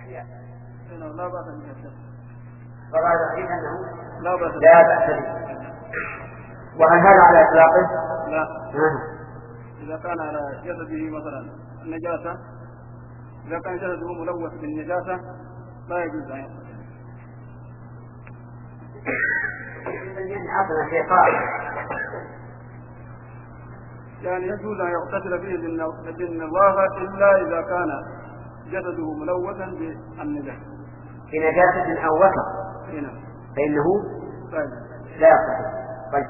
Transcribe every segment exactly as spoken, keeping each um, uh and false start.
لا بأس به. فقال الحديث أنه لا بأس به. لا بأس به. وهل هذا على إطلاقه؟ لا. آه. إذا كان على جسده مثلا النجاسة، إذا كان جسده ملوث بالنجاسة لا يجوز أن يغتسل. عطنا شيء قائم. يعني يجوز أن يغتسل فيه بالنظافة إلا إذا كان جسده ملوثا بالنجاسة. بنجاسة أو وسط فإنه لا يغتسل. طيب،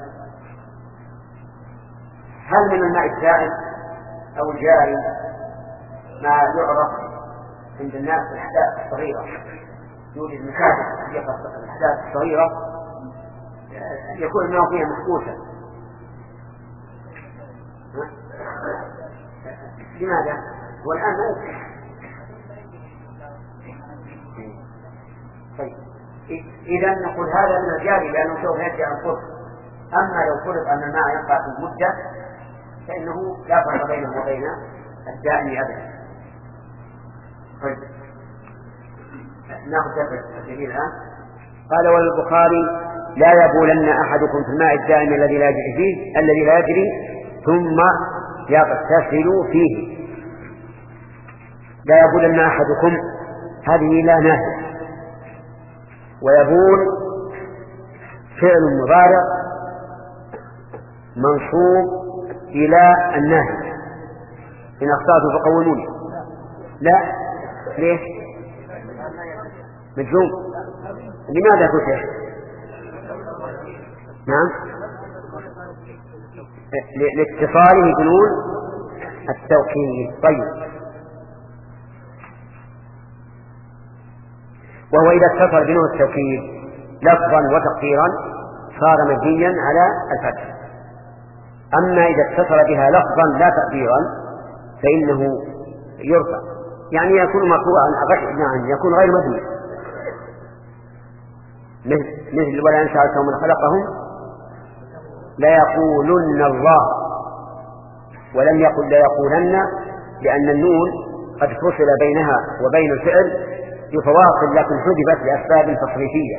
هل من الماء السائل أو الجاري ما يعرف عند الناس الأحداث الصغيرة، يوجد مكاتب في الأحداث الصغيرة يكون الماء فيها محبوسا، لماذا؟ والآن ما يمكن. طيب، إذا نقول هذا من الجاري لأنه سوف يرجع القرب. أما لو فرض أن الماء يبقى في المدة فإنه لا فرق بينه وبين الدائم أبدا. طيب، نأخذ الدليل الآن. قال والبخاري لا يبولن أحدكم في الماء الدائم الذي لا يجري فيه الذي لا يجري ثم يغتسل فيه. لا يبولن أحدكم هذه لا نهي، ويبول فعل مضارع منصوب إلى النهي. إن أخطأت فقولوني. لا، ليش؟ مجزوم. لماذا كتب؟ نعم، لاتصاله بنون التوكيد. طيب، وهو إذا اتصل بنون التوكيد لفظا وتقديرا صار مبنيا على الفتح. أما إذا اتصل بها لفظا لا تقديرا فإنه يرفع، يعني يكون مرفوعا نعم يكون غير مبني، مثل ولا إن سألتهم من خلقهم ليقولن الله، ولم يقل ليقولن لأن النون قد فصل بينها وبين الفعل بفواصل لكن حذفت لأسباب تصريفية.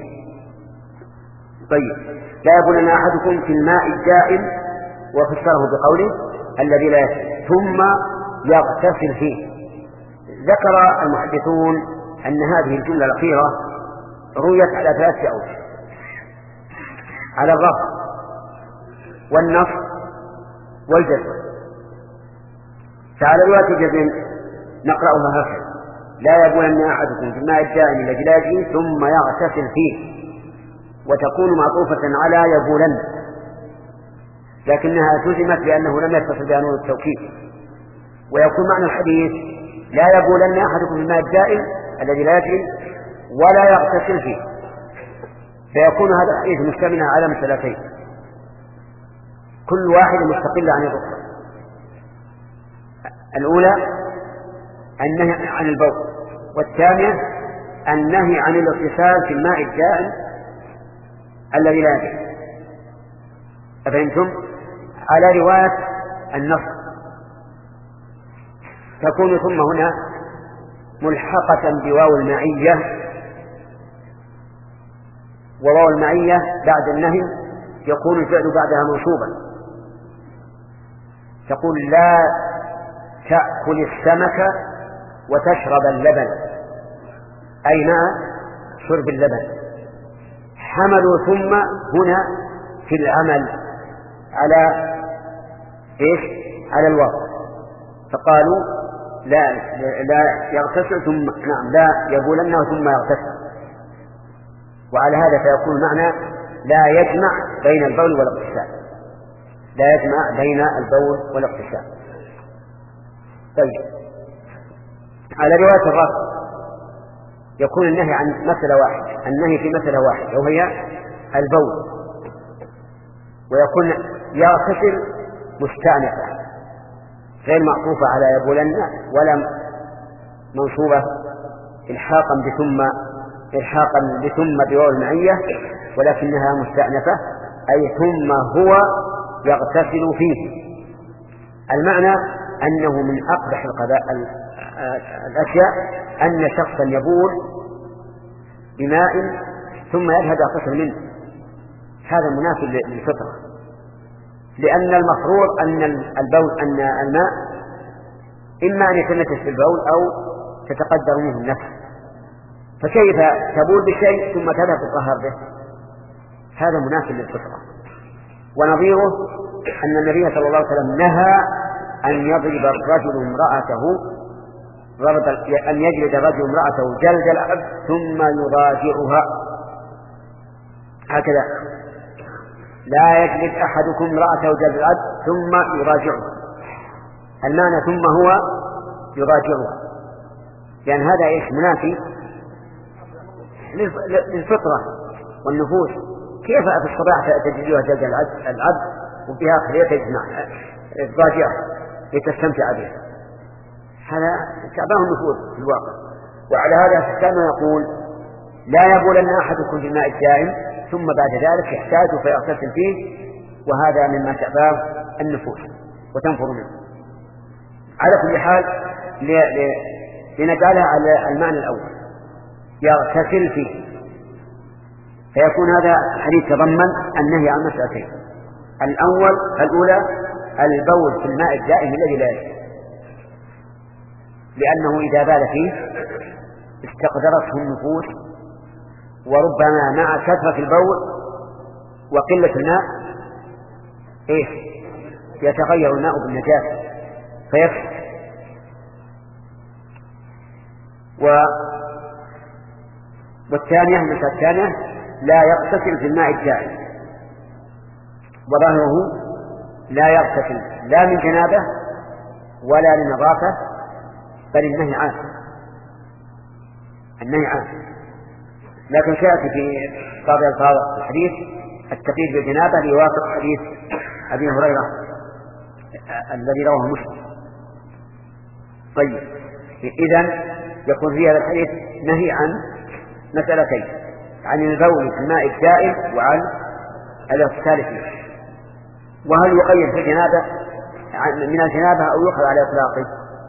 طيب، لا يبولن أحدكم في الماء الدائم، وفسره بقوله الذي لا يجري ثم يغتسل فيه. ذكر المحدثون أن هذه الجملة الأخيرة رويت على ثلاثة أوجه: على الرفع والنصب والجزم. فعلى رواية الجزم نقرأها هكذا: لا يبولن أحدكم في الماء الدائم الذي لا يجري ثم يغتسل فيه، وتكون معطوفة على يبولن، لكنها جزمت لأنه لم يتصل بها نون التوكيد. ويكون معنى الحديث لا يبولن أحدكم في الماء الدائم الذي لا يجري ولا يغتسل فيه، فيكون هذا الحديث مشتملا على مسألتين كل واحد مستقل عن الأخرى. الأولى النهي عن البول، والثانية النهي عن الاغتسال في الماء الدائم الذي لا يجري. أفهمتم؟ على رواية النص تكون ثم هنا ملحقة بواو المعية، وواو المعية بعد النهي يكون الفعل بعدها منصوبا. تقول لا تأكل السمك وتشرب اللبن، أي مع شرب اللبن. حملوا ثم هنا في العمل على إيش؟ على الواو، فقالوا لا لا يغتسل ثم نعم لا يبولن ثم يغتسل. وعلى هذا فيكون معنى لا يجمع بين البول والاغتسال، لا يجمع بين البول والاغتسال. طيب، على رواية الرفع يكون النهي عن مسألة واحدة، النهي في مسألة واحدة وهي البول، ويكون يغتسل مستأنفة غير معطوفة على يبولن ولا منصوبة إلحاقا بثم إلحاقا بثم بواو المعية، ولكنها مستأنفة أي ثم هو يغتسل فيه. المعنى أنه من أقبح الأشياء أن شخصا يبول بماء ثم يذهب يغتسل منه، هذا منافي للفطرة، لأن المفروض أن البول أن الماء إما أن يتنفس بالبول أو تتقدر منه النفس، فكيف تبول بشيء ثم تذهب تطهر به؟ هذا منافي للفطرة. ونظيره أن النبي صلى الله عليه وسلم نهى أن يضرب الرجل امرأته ضرب أن يجلد الرجل امرأته جلد العبد ثم يراجعها، هكذا لا يجلد أحدكم امرأته جلد العبد ثم يراجعها، المعنى ثم هو يراجعها، لأن هذا إيش منافي للفطرة والنفوس. كيف تستطيع تجلدها جلد العبد وفي آخر يتجمع تراجعها لتستمتع بها؟ هذا تعبان النفوس في الواقع. وعلى هذا كان يقول لا يبولن أحدكم في الماء الدائم ثم بعد ذلك يحتاج فيغتسل فيه، وهذا مما تعباه النفوس وتنفر منه. على كل حال لنجعلها على المعنى الأول يغتسل فيه، فيكون هذا الحديث تضمن النهي عن مسألتين: الأول الأولى البول في الماء الدائم الذي لا يجب، لأنه إذا بال فيه استقدرته النفوس، وربما مع كثرة البول وقلة الماء إيه يتغير الماء بالنجاسة فيفسد. و... والثانية المسألة الثانية لا يغتسل في الماء الدائم، وظاهره لا يغتسل لا من جنابه ولا لنظافة، بل النهي عام النهي عام لكن سيأتي في بعض الألفاظ الحديث التقييد بالجنابة ليوافق حديث أبي هريرة الذي رواه مسلم. طيب، إذن يكون في هذا الحديث نهي عن مسألتين: عن البول في الماء الدائم وعن الاغتسال فيه. وهل يقيد في الجنابة من الجنابة أو يؤخذ على إطلاقه؟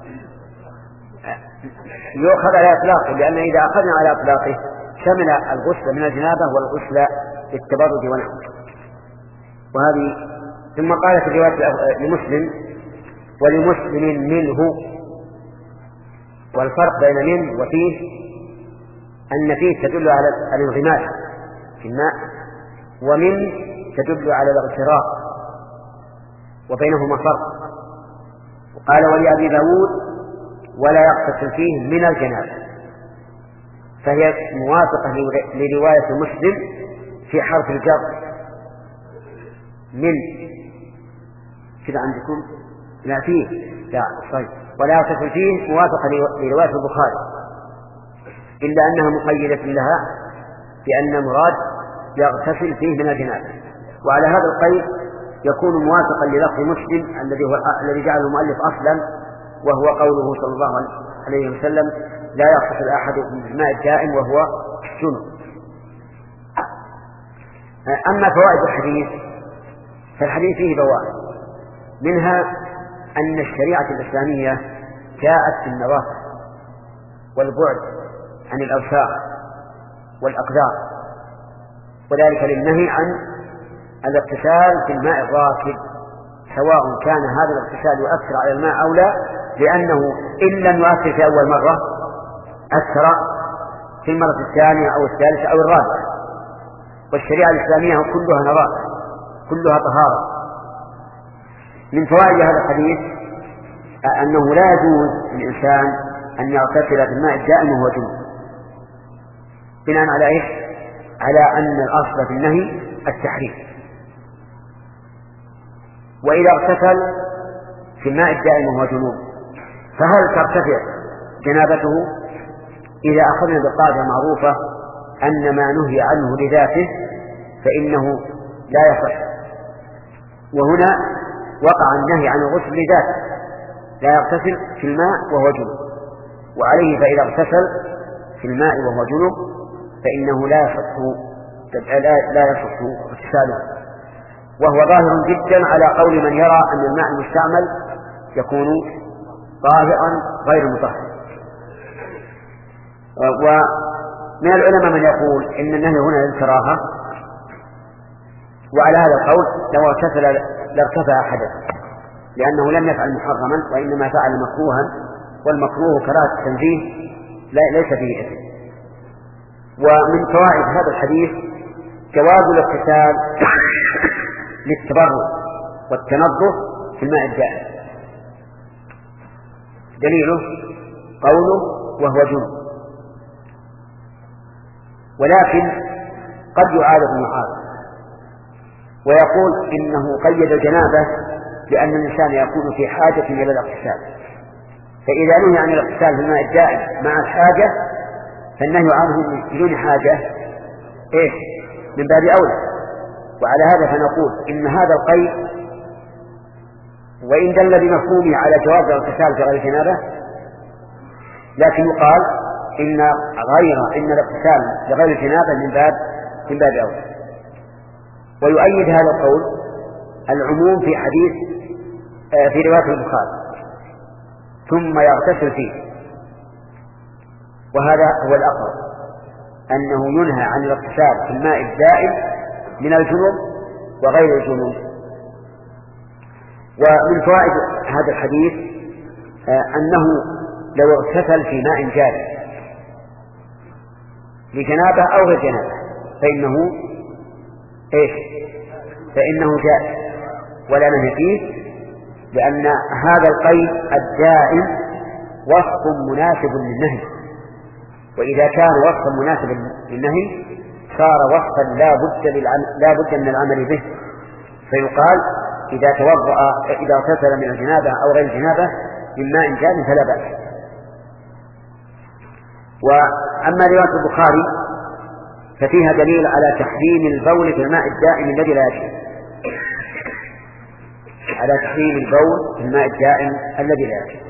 يؤخذ على إطلاقه، لأن إذا أخذنا على إطلاقه شمل الغسل من الجنابة والغسل للتبرد ونحوه. وهذه ثم قال في الرواية لمسلم ولمسلم منه، والفرق بين من وفيه أن فيه تدل على الانغماس في الماء، ومن تدل على الاغتراق، وبينهما فرق. وقال ولأبي داود ولا يغتسل فيه من الجنابة، فهي موافقة لرواية مسلم في حرف الجر من كذا عندكم لا فيه لا صحيح ولا يغتسل فيه موافقة لرواية البخاري، إلا أنها مقيدة لها بأن المراد يغتسل فيه من الجنابة. وعلى هذا القيد يكون موافقا للفظ مسلم الذي هو الذي جعله المؤلف أصلا، وهو قوله صلى الله عليه وسلم لا يغتسل أحدكم بالماء الدائم وهو جنب. أما فوائد الحديث فالحديث فيه فوائد، منها أن الشريعة الإسلامية جاءت بالنظافة والبعد عن الأوساخ والأقدار، وذلك للنهي عن الاغتسال في الماء الراكد، سواء كان هذا الاغتسال يؤثر على الماء أو لا، لأنه إن لم يؤثر في أول مرة أثر في المرة الثانية أو الثالثة أو الرابعة. والشريعة الإسلامية كلها نظافة كلها طهارة. من فوائد هذا الحديث أنه لا يجوز للإنسان أن يغتسل في الماء الدائم وهو جنب، بناء على إيش؟ على أن الأصل في النهي التحريم. وإذا اغتسل في الماء الدائم وهو جنوب فهل ترتفع جنابته؟ إذا أخذنا بالقاعدة معروفة أن ما نهي عنه لذاته فإنه لا يصح، وهنا وقع النهي عن الغسل لذاته، لا يغتسل في الماء وهو جنوب، وعليه فإذا اغتسل في الماء وهو جنوب فإنه لا يصح لا يصح اغتساله. وهو ظاهر جدا على قول من يرى أن الماء المستعمل يكون طاهرا غير مطهر، ومن العلماء من يقول إن النهي هنا للكراهة، وعلى هذا القول لو اغتسل لارتفع حدث، لأنه لم يفعل محرما وإنما فعل مكروها، والمكروه كراهة التنزيه ليس فيه إثم. ومن فوائد هذا الحديث جواز الاغتسال للتبرد والتنظف في الماء الدائم، دليله قوله وهو جنب. ولكن قد يعارض المعارض ويقول إنه قيد الجنابة لأن الإنسان يكون في حاجة إلى الاغتسال، فإذا نهي عن الاغتسال في الماء الدائم مع الحاجة فالنهي عنه بدون حاجة إيش من باب أولى. وعلى هذا فنقول إن هذا القيد وإن دل بمفهومه على جواز الاغتسال في غير جنابة، لكن يقال إن غير إن الاغتسال لغير جنابة من باب من باب أولى. ويؤيد هذا القول العموم في حديث في رواية البخاري ثم يغتسل فيه، وهذا هو الأقرب، أنه ينهى عن الاغتسال في الماء الدائم من الجنوب وغير الجنوب. ومن فوائد هذا الحديث أنه لو اغتسل في ماء جاري لجنابه أو غير جنابه فإنه إيش فإنه جائز ولا نهي فيه، لأن هذا القيد الدائم وصف مناسب للنهي، وإذا كان وصفا مناسبا للنهي صار وصفا لا بد لا بد من العمل به، فيقال إذا توضأ إذا اغتسل من الجنابة أو غير الجنابة من ماء جاري فلا بأس. وأما رواية البخاري ففيها دليل على تحريم البول في الماء الدائم الذي لا يجري، على تحريم البول في الماء الدائم الذي لا يجري.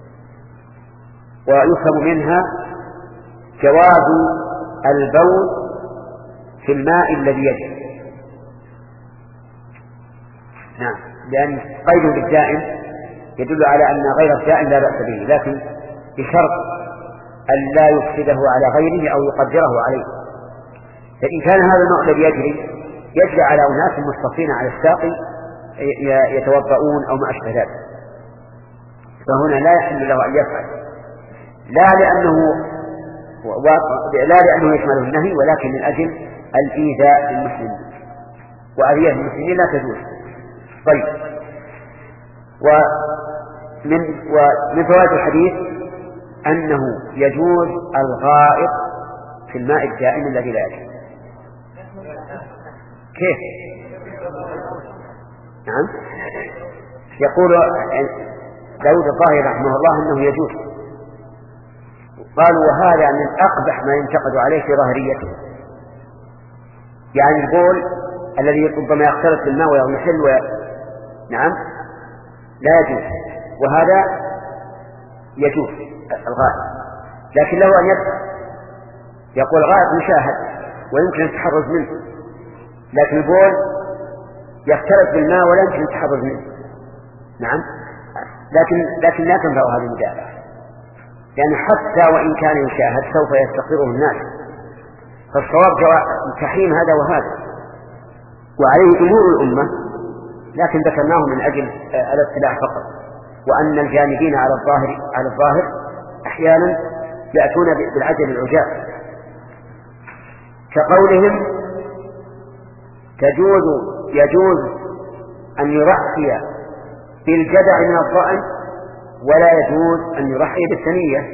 ويفهم منها جواز البول في الماء الذي يجري، نعم، لأن قيده بالدائم يدل على أن غير الدائم لا بأس به، لكن بشرط أن لا يفسده على غيره أو يقدره عليه. فإن كان هذا الماء الذي يجري يجري على أناس مصطفين على الساقي يتوضؤون أو ما أشبه ذلك، فهنا لا يحل له أن يفعل، لا لأنه لا لأنه يشمله النهي، ولكن من أجل الإيذاء للمسلمين، وأذية المسلمين لا تجوز. طيب، ومن ومن فوائد الحديث أنه يجوز الغائط في الماء الدائم الذي لا يجري. كيف؟ نعم، يقول داود الظاهري رحمه الله أنه يجوز، قالوا وهذا من أقبح ما ينتقد عليه في ظاهريته، يعني البول الذي ربما يختلط بالماء ويضمحل و... نعم لا يجوز، وهذا يجوز الغائط، لكن له أن يدفع. يقول الغائط مشاهد ويمكن التحرز منه، لكن البول يختلط بالماء ولا يمكن التحرز منه، نعم، لكن لكن لا تنفع هذه المدافعة، لأن حتى وإن كان يشاهد سوف يستقره الناس، فالصواب تحريم هذا وهذا، وعليه جمهور الأمة، لكن ذكرناه من أجل الاطلاع فقط، وأن الجانبين على الظاهر على الظاهر أحيانا يأتون بالعجل العجاب، كقولهم تجوز يجوز أن يرحي بالجدع من الضأن ولا يجوز أن يرحي بالثنية.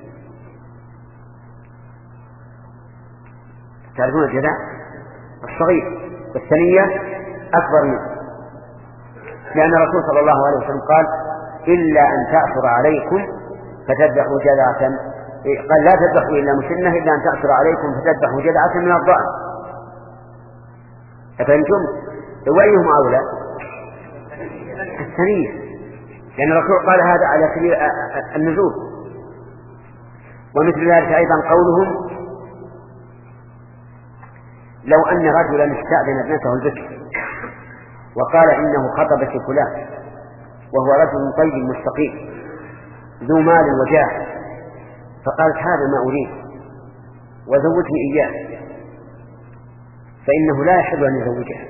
تعرفون الجدع الصغير والثنية أكبر منه، لأن الرسول صلى الله عليه وسلم قال إلا أن تعثر عليكم فتذبحوا جدعة، قال لا تذبحوا إلا مسنة إلا أن تعثر عليكم فتذبحوا جدعة من الضأن. أفهمتم؟ وأيهم أولى؟ الثنية، لأن الرسول قال هذا على سبيل النزول. ومثل ذلك أيضا قولهم لو أن رجلا استأذن ابنته البكر وقال إنه خطبك فلان وهو رجل طيب مستقيم ذو مال وجاه، فقالت هذا ما أريد وزوجني إياه، فإنه لا يحل أن يزوجها.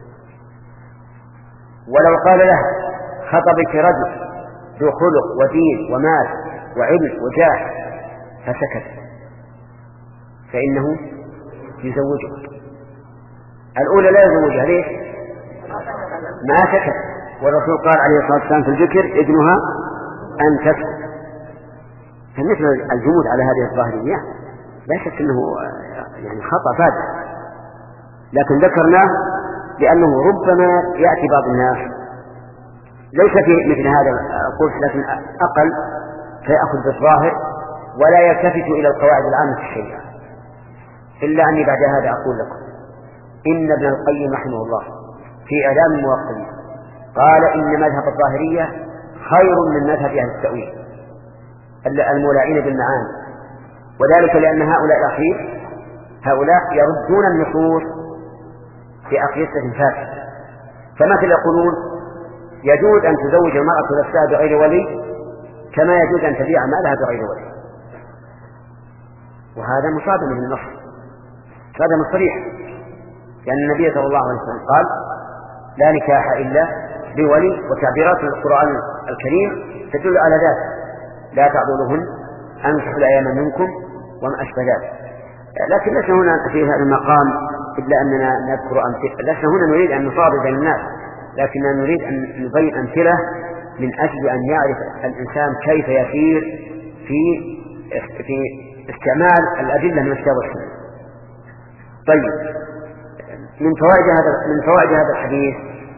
ولو قال لها خطبك رجل ذو خلق ودين ومال وعلم وجاه فسكت، فإنه يزوجها. الأولى لا يزوجها، ليش؟ ما سكت، والرسول قال عليه الصلاة والسلام في الذكر إذنها أن تسكت. فمثل الجمود على هذه الظاهرية لا شك أنه يعني خطأ فادح، لكن ذكرناه لأنه ربما يأتي بعض الناس ليس في مثل هذا القرص لكن أقل فيأخذ بالظاهر ولا يلتفت إلى القواعد العامة في الشريعة. إلا أني بعد هذا أقول لكم إن ابن القيم رحمه الله في إعلام الموقعين قال إن مذهب الظاهرية خير من مذهب أهل التأويل المولعين بالمعاني، وذلك لأن هؤلاء الأخير هؤلاء يردون النصوص في أقيسة فاسدة. فمثل يقولون يجوز أن تزوج المرأة نفسها بغير ولي كما يجوز أن تبيع مالها بغير ولي، وهذا مصادم للنص، مصادم صريح، لأن النبي صلى الله عليه وسلم قال لا نكاح إلا بولي، وتعبيرات القرآن الكريم تدل على ذلك، لا تعضلهن أنكحوا الأيام منكم وما أشبه ذلك. لكن لسنا هنا في هذا المقام إلا أننا نذكر أمثلة، لسنا هنا نريد أن نصادر بين الناس، لكننا نريد أن نبين أمثلة من أجل أن يعرف الإنسان كيف يسير في في استعمال الأدلة من الكتاب والسنة. طيب، من فوائد هذا من فوائد هذا الحديث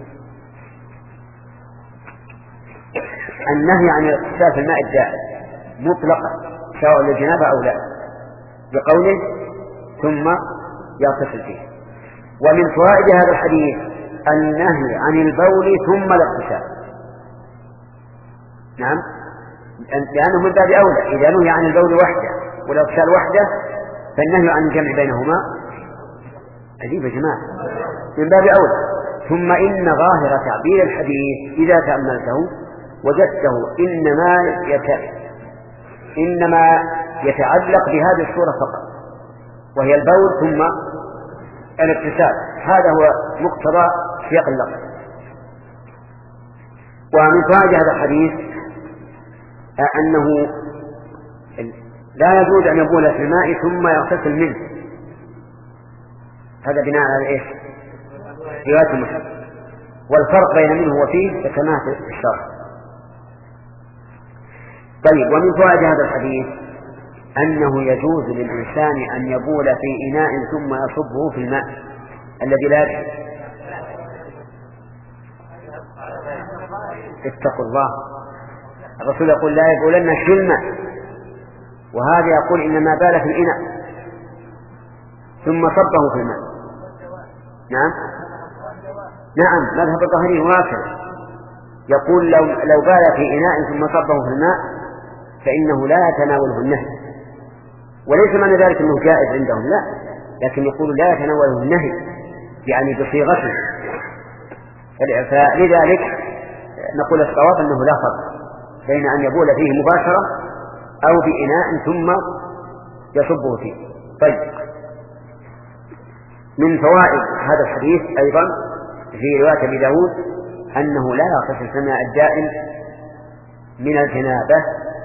النهي عن الاغتسال في الماء الدائم مطلقا سواء للجنابة أو لا، بقوله ثم يغتسل فيه. ومن فوائد هذا الحديث النهي عن البول ثم الاغتسال، نعم، لأنه من باب أولى. إذا نهي عن البول وحده والاغتسال وحده فالنهي عن الجمع بينهما عجيب يا جماعة، من باب أولى. ثم إن ظاهر تعبير الحديث إذا تأملته وجدته إنما يت... إنما يتعلق بهذه الصورة فقط، وهي البول ثم الاغتسال، هذا هو مقتضى سياق اللفظ. ومن فوائد هذا الحديث أنه لا يجوز أن يبول في الماء ثم يغتسل منه، هذا بناء على إيش؟ رواية مسلم، والفرق بين منه وفيه كما في الشرح. طيب، ومن فوائد هذا الحديث أنه يجوز للإنسان أن يبول في إناء ثم يصبه في الماء الذي لا يكفي. اتقوا الله، الرسول يقول لا يبولن في الماء، وهذا يقول إنما بال في الإناء ثم صبه في الماء. نعم نعم مذهب الظاهري واسع، يقول لو, لو بال في إناء ثم صبه في الماء فإنه لا يتناوله النهي، وليس معنى ذلك أنه جائز عندهم، لا، لكن يقول لا يتناوله النهي يعني بصيغته. فلذلك نقول الصواب أنه لا فرق بين أن يبول فيه مباشرة أو بإناء ثم يصبه فيه. طيب، من فوائد هذا الحديث أيضا في رواية أبي داود أنه لا يغتسل في الماء الدائم من الجنابة،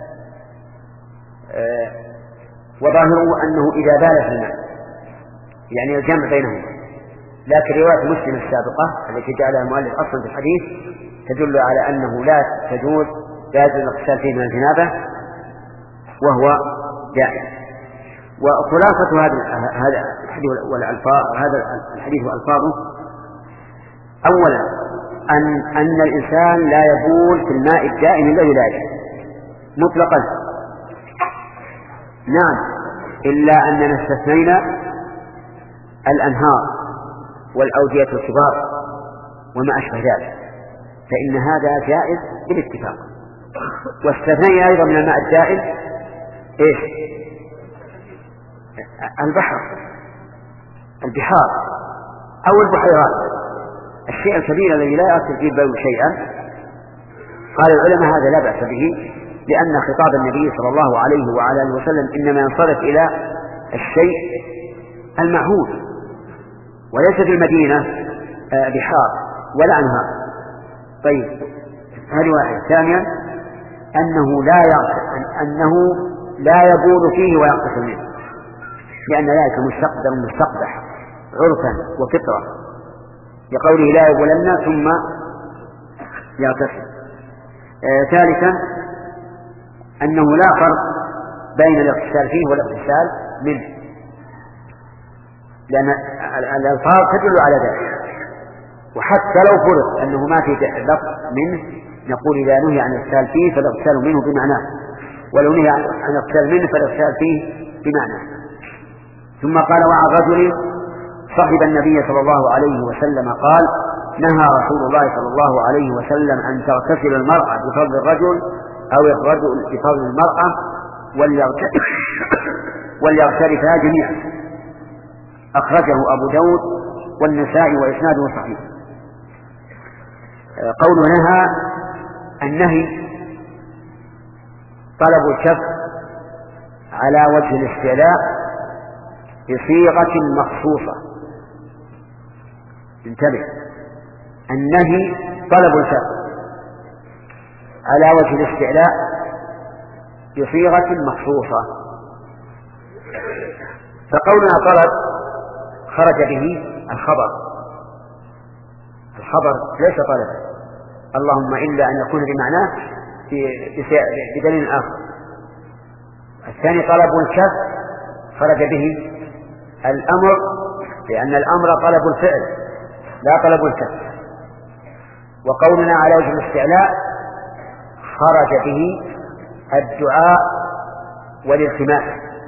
آه وظاهره أنه إذا بال في الماء يعني الجمع بينهما، لكن رواية مسلم السابقة التي جعلها المؤلف أصلا في الحديث تدل على أنه لا تجوز لا يجوز الاغتسال فيه من الجنابة وهو دائم. وخلاصة هذا هذا الحديث والألفاظ هذا الحديث وألفاظه: أولا أن أن الإنسان لا يبول في الماء الدائم الذي لا يجوز مطلقا، نعم، إلا أننا استثنينا الأنهار والأودية الكبار وما أشبه ذلك، فإن هذا جائز بالاتفاق. واستثنينا أيضا من الماء الدائم إيش؟ البحر، البحار أو البحيرات، الشيء الكبير الذي لا يأكل فيه البول شيئا. قال العلماء هذا لا بأس به، لأن خطاب النبي صلى الله عليه وعلى آله وسلم إنما ينصرف إلى الشيء المعهود، وليس في المدينة بحار ولا أنهار. طيب هذه واحد. ثانيا أنه لا أنه لا يبول فيه ويغتسل منه، لأن ذلك مستقدر مستقبح عرفا وفطرة، لقوله لا يبولن ثم يغتسل. آه ثالثا أنه لا فرق بين الاغتسال فيه والاغتسال منه، لأن الألفاظ تدل على ذلك. وحتى لو فرض أنه ما في لفظ منه نقول إذا نهي عن الاغتسال فيه فالاغتسال منه بمعناه، ولو نهي عن الاغتسال منه فالاغتسال فيه بمعناه. ثم قال وعن رجل صحب النبي صلى الله عليه وسلم قال نهى رسول الله صلى الله عليه وسلم أن تغتسل المرأة بفضل الرجل أو الرجل بفضل المرأة وليغترفا جميعا. أخرجه أبو داود والنسائي وإسناده صحيح. قوله نهى النهي طلب الكف على وجه الاستعلاء بصيغة مخصوصة. انتبه، النهي طلب الكف على وجه الاستعلاء بصيغة مخصوصة. فقولنا طلب خرج به الخبر، الخبر ليس طلب، اللهم إلا أن يكون بمعناه بدليل آخر. الثاني طلب الكف خرج به الأمر، لأن الأمر طلب الفعل لا طلب الكف. وقولنا على وجه الاستعلاء خرج به الدعاء والالتماس.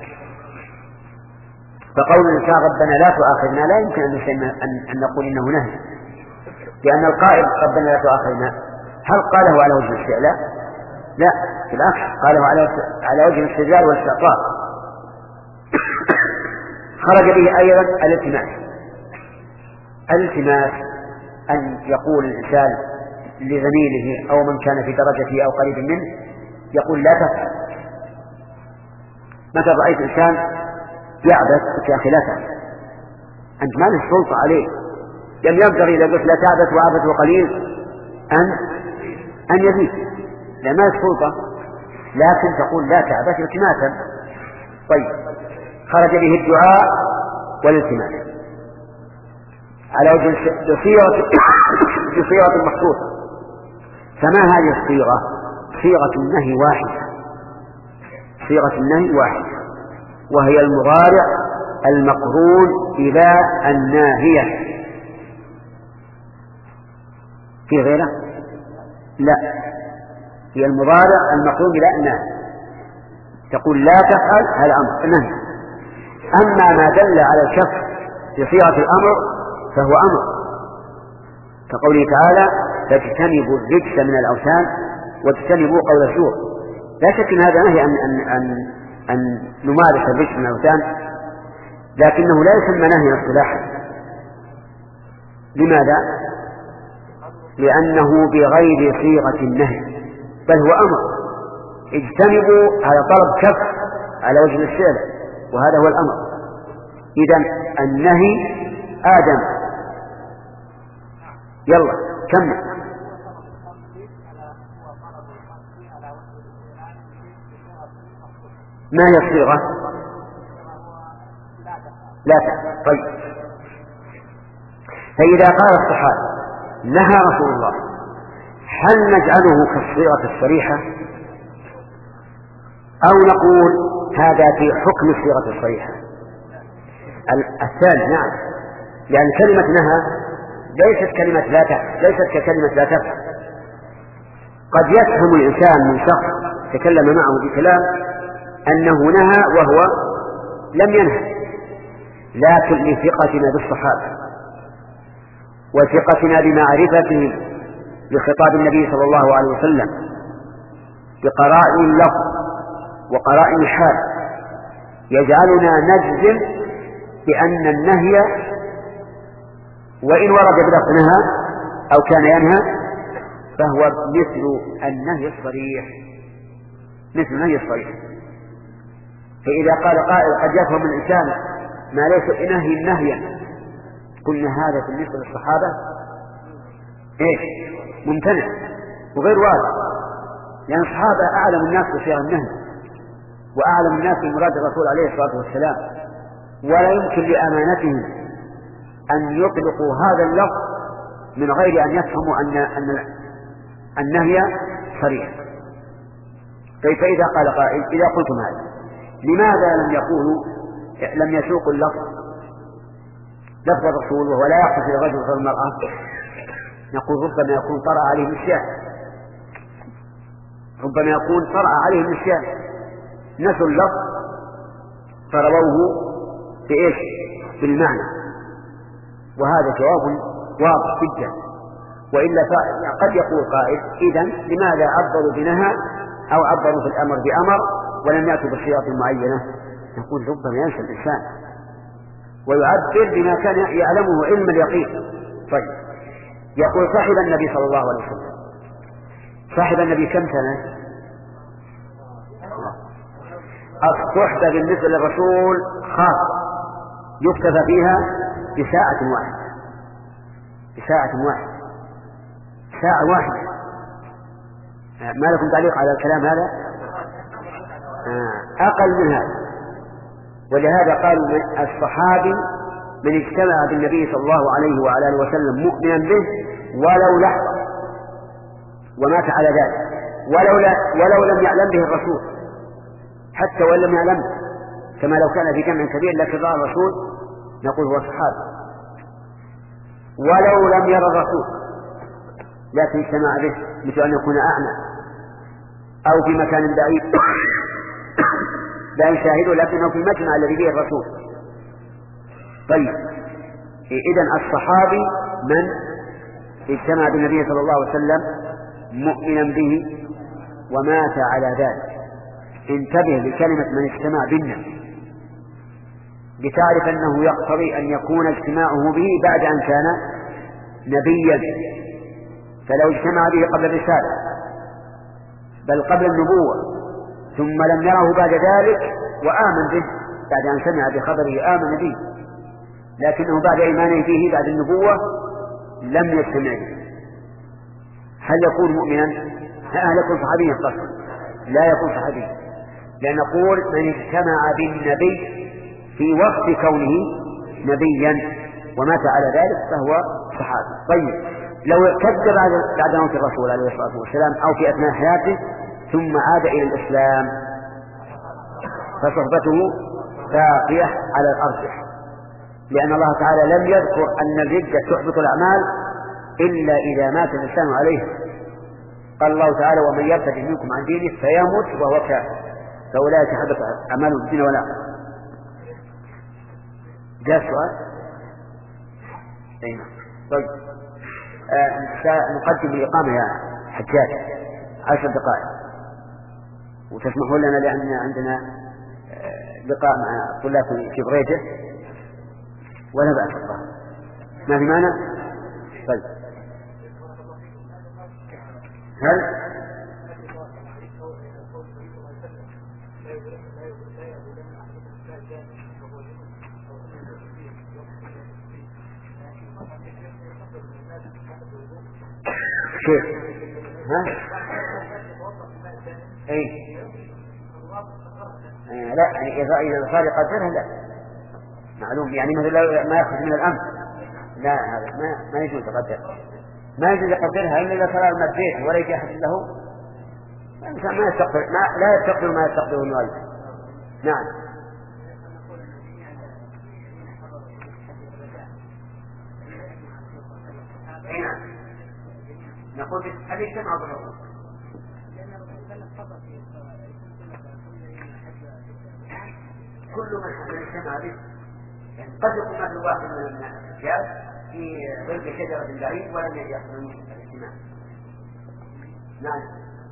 فقول الإنسان ربنا لا تؤاخذنا لا يمكن أن نقول إنه نهي، لأن القائل ربنا لا تؤاخذنا هل قاله على وجه الاستعلاء؟ لا، بالعكس قاله على وجه الاستدلال والاستعطاء. خرج به أيضا الالتماس. الالتماس أن يقول الإنسان لزميله أو من كان في درجته أو قريب منه يقول لا تفعل. مثلا رأيت إنسان يعبث يا أخي لا تفعل، أنت ما لك سلطة عليه، لم يبدغ إذا قلت لا تعبث وعبث قليل أن أن يزيد، لا ما لك سلطة، لكن تقول لا تعبث التماسا. طيب خرج به الدعاء والالتماس على وجه بصيغة بصيغة مخصوصة. فما هذه الصيغة؟ صيغة النهي واحدة، صيغة النهي واحدة، وهي المضارع المقرون إلى الناهية. في غيره؟ لا، هي المضارع المقرون إلى الناهية. تقول لا تفعل هذا أمر نهي. أما ما دل على الكف بصيغة الأمر فهو أمر، كقوله تعالى فاجتنبوا الرجس من الأوثان واجتنبوا قول الزور. لا شك أن هذا نهي أن, أن, أن, أن نمارس الرجس من الأوثان، لكنه لا يسمى نهي اصطلاحا. لماذا؟ لأنه بغير صيغة النهي، بل هو أمر. اجتنبوا على طلب كف على وجه الفعل، وهذا هو الأمر. إذن النهي آدم. يلا كمل. ما هي الصيغة؟ لا تفعل. طيب فإذا قال الصحابة نهى رسول الله هل نجعله كالصيغة الصريحة أو نقول هذا في حكم الصيغة الصريحة؟ الثاني نعم، لأن كلمة نهى ليست كلمة لا تفعل، ليست ككلمة لا تفعل. قد يفهم الإنسان من شخص تكلم معه بكلام أنه نهى وهو لم ينهى، لكن لثقتنا بالصحابة وثقتنا بمعرفتهم بخطاب النبي صلى الله عليه وسلم بقرائن اللفظ وقرائن الحال يجعلنا نجزم بأن النهي وإن ورد بلفظ نهى أو كان ينهى فهو مثل النهي الصريح، مثل النهي الصريح. فإذا قال قائل قد يفهم الإنسان ما ليس بنهي نهيا، قلنا هذا بالنسبة للصحابة إيش ممتنع وغير واضح، لأن الصحابة أعلم الناس بصيغ النهي وأعلم الناس بمراد الرسول عليه الصلاة والسلام، ولا يمكن لأمانتهم أن يطلقوا هذا اللفظ من غير أن يفهموا أن أن النهي صريح. طيب فإذا قال قائل إذا قلتم هذا لماذا لم يقولوا لم يسوقوا اللفظ لفظ الرسول وهو لا يقصد الرجل والمرأة؟ نقول ربما يكون طرأ عليه النسيان، ربما يكون طرأ عليه النسيان، نسوا اللفظ فرووه بإيش بالمعنى، وهذا جواب واضح جدا. وإلا قد يقول قائل إذن لماذا عبروا بنهى أو عبروا في الأمر بأمر ولم يأتوا بصيغة معينة؟ نقول ربما ينسى الإنسان ويعبر بما كان يعلمه علم اليقين. طيب يقول صاحب النبي صلى الله عليه وسلم، صاحب النبي كم سنة؟ الصحبة بالنسبة للرسول خاصة يكتفى فيها بساعة واحدة، بساعة واحدة، ساعة واحدة. ما لكم تعليق على الكلام هذا؟ أقل من هذا. ولهذا قالوا الصحابي من اجتمع بالنبي صلى الله عليه وعلى آله وسلم مؤمنا به ولو لحظة ومات على ذلك، ولو, لا ولو لم يعلم به الرسول، حتى وإن لم يعلم، كما لو كان في جمع كبير لكن رأى الرسول نقول هو صحابي، ولو لم يرى الرسول لكن اجتمع به، مثل أن يكون أعمى أو في مكان بعيد لا يشاهده لكنه في المجمع الذي فيه الرسول. طيب إذن الصحابي من اجتمع بالنبي صلى الله عليه وسلم مؤمنا به ومات على ذلك. انتبه لكلمة من اجتمع بالنبي لتعرف أنه يقتضي أن يكون اجتماعه به بعد أن كان نبيا، فلو اجتمع به قبل الرسالة بل قبل النبوة ثم لم يره بعد ذلك وآمن به بعد أن سمع بخبره آمن به، لكنه بعد إيمانه به بعد النبوة لم يجتمع به، هل يكون مؤمنا؟ هل يكون صحابيا قصد؟ لا يكون صحابيا، لأن نقول من اجتمع بالنبي في وقت كونه نبيا ومات على ذلك فهو صحابي. طيب لو كذب بعد موت الرسول عليه الصلاة والسلام أو في أثناء حياته ثم عاد إلى الإسلام فصحبته باقية على الأرجح، لأن الله تعالى لم يذكر أن الردة تحبط الأعمال إلا إذا مات الإنسان عليه. قال الله تعالى ومن يرتد منكم عن دينه فيمت وهو كافر فأولئك حبط أعمالهم في الدنيا والآخرة. جاء سؤال؟ أين؟ طيب آه سنقدم الإقامة يا حجاج عشر دقائق وتسمحوا لنا لأن عندنا آه لقاء مع الطلاب في بريته ولا بأس الله ما في مانع. طيب هل كيف؟ ها؟ اي آه لا يعني إذا إذا صار يقدرها لا معلوم، يعني مثلا ما يخرج من الأمر لا هذا ما ما يجوز يقدر، ما يجوز يقدرها إلا إذا صار من البيت ولا يجي أحد له الإنسان ما يستقبل ما لا يستقبل ما يستقبله المؤلف. نعم نقول هل يجتمع بالرسول؟ كل من اجتمع به يعني قد يكون مثل واحد من الرجال في ظل شجرة بعيد ولم يحصل منه الاجتماع. نعم.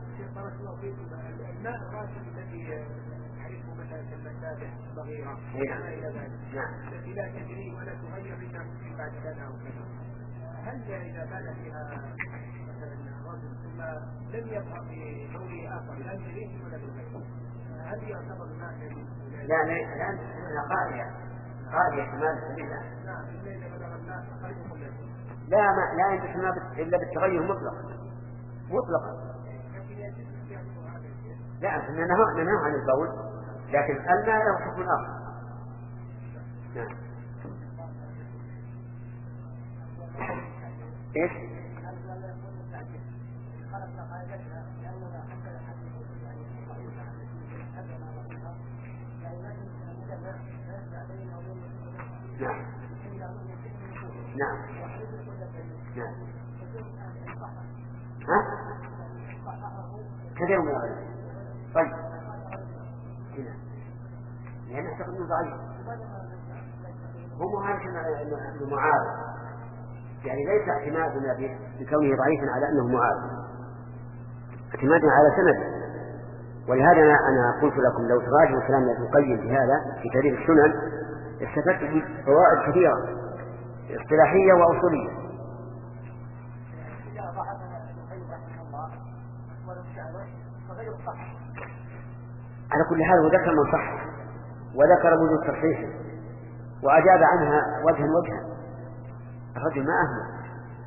الماء الراشد الذي يحرقه مثلا كالمسابح الصغيرة نعم التي لا تجري ولا تغير إلا بعد كذا أو كذا، هل إذا بان فيها ثم لم يبقى في قوله آخر لا يجريه ولا يغيره هل يعتبر ناقل؟ لا لا لا قاعدة قاعدة احتمال سبيل لا ما لا ينتهي الماء إلا بالتغير مطلقا مطلقا. لا احنا نهى عن البول، لكن الماء له حكم آخر. نعم. ايش؟ نعم نعم نعم. ها؟ كثير من العلم. طيب هنا لأن أعتقد أنه ضعيف، هو مهارش أنه معارض، يعني ليس اعتمادنا بكونه ضعيفا على أنه معارض، اعتمادنا على سند. ولهذا أنا قلت لكم لو تراجعوا كلام ابن القيم في هذا في تدريب السنن استفدت فوائد كثيرة اصطلاحية وأصولية. على كل حال وذكر من صح وذكر وجود تصحيح وأجاب عنها وجها وجها. الرجل ما أهمل،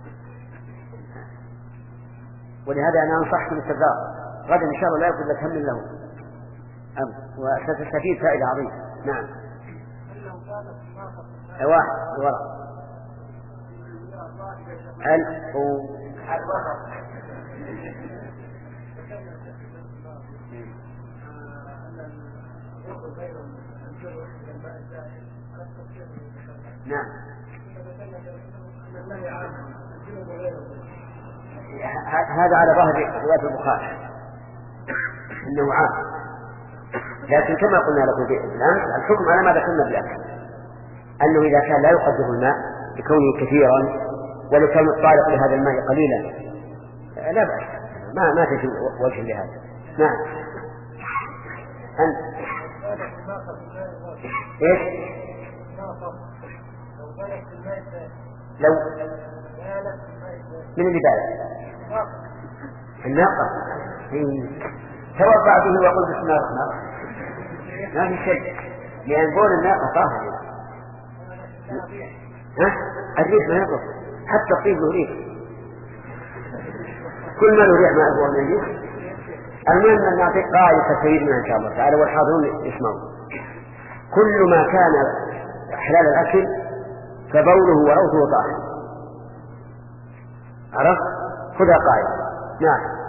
ولهذا أنا أنصحكم بالتكرار غدا إن شاء الله لا يكون لك هم له أم وستستفيد فائدة عظيمة. نعم. واحد الورق ال و نعم. هذا على ظهر رواية البخاري انه عام، لكن كما قلنا لكم بالامس الحكم على ما ذكرنا بالامس انه اذا كان لا يقدر الماء لكونه كثيرا ولكون الطارق لهذا الماء قليلا لا بأس، ما ما تجد وجه لهذا. نعم. أنت ايش؟ لو من اللي بالك الناقة توضع به وقل بسم الله الرحمن الرحيم ما في شيء، لأن بول الناقة طاهر. ها؟ الريح ما يقف حتى الطيب له ريح، كل ما له ريح ما هو من الريح. المهم أن نعطيك قاعدة سيدنا إن شاء الله تعالى والحاضرون يسمعون. كل ما كان حلال الأكل فبوله وروثه طاهر. عرفت؟ خذها قاعدة. نعم.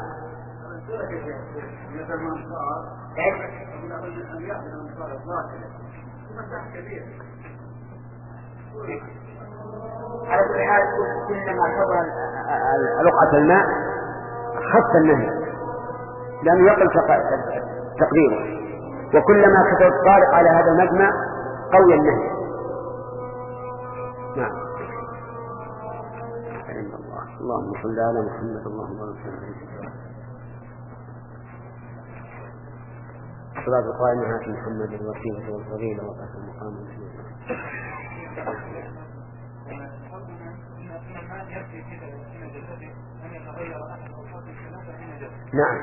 على كل حال كلما كبر رقعة الماء خف النهي لم يقل تقديره، وكلما كثر الطارق على هذا المجمع قوي النهي. نعم. اللهم صل على محمد. اللهم صل على الصلاة القائمة هات محمد الوسيلة والفضيلة وقف المقام المحمود. نعم.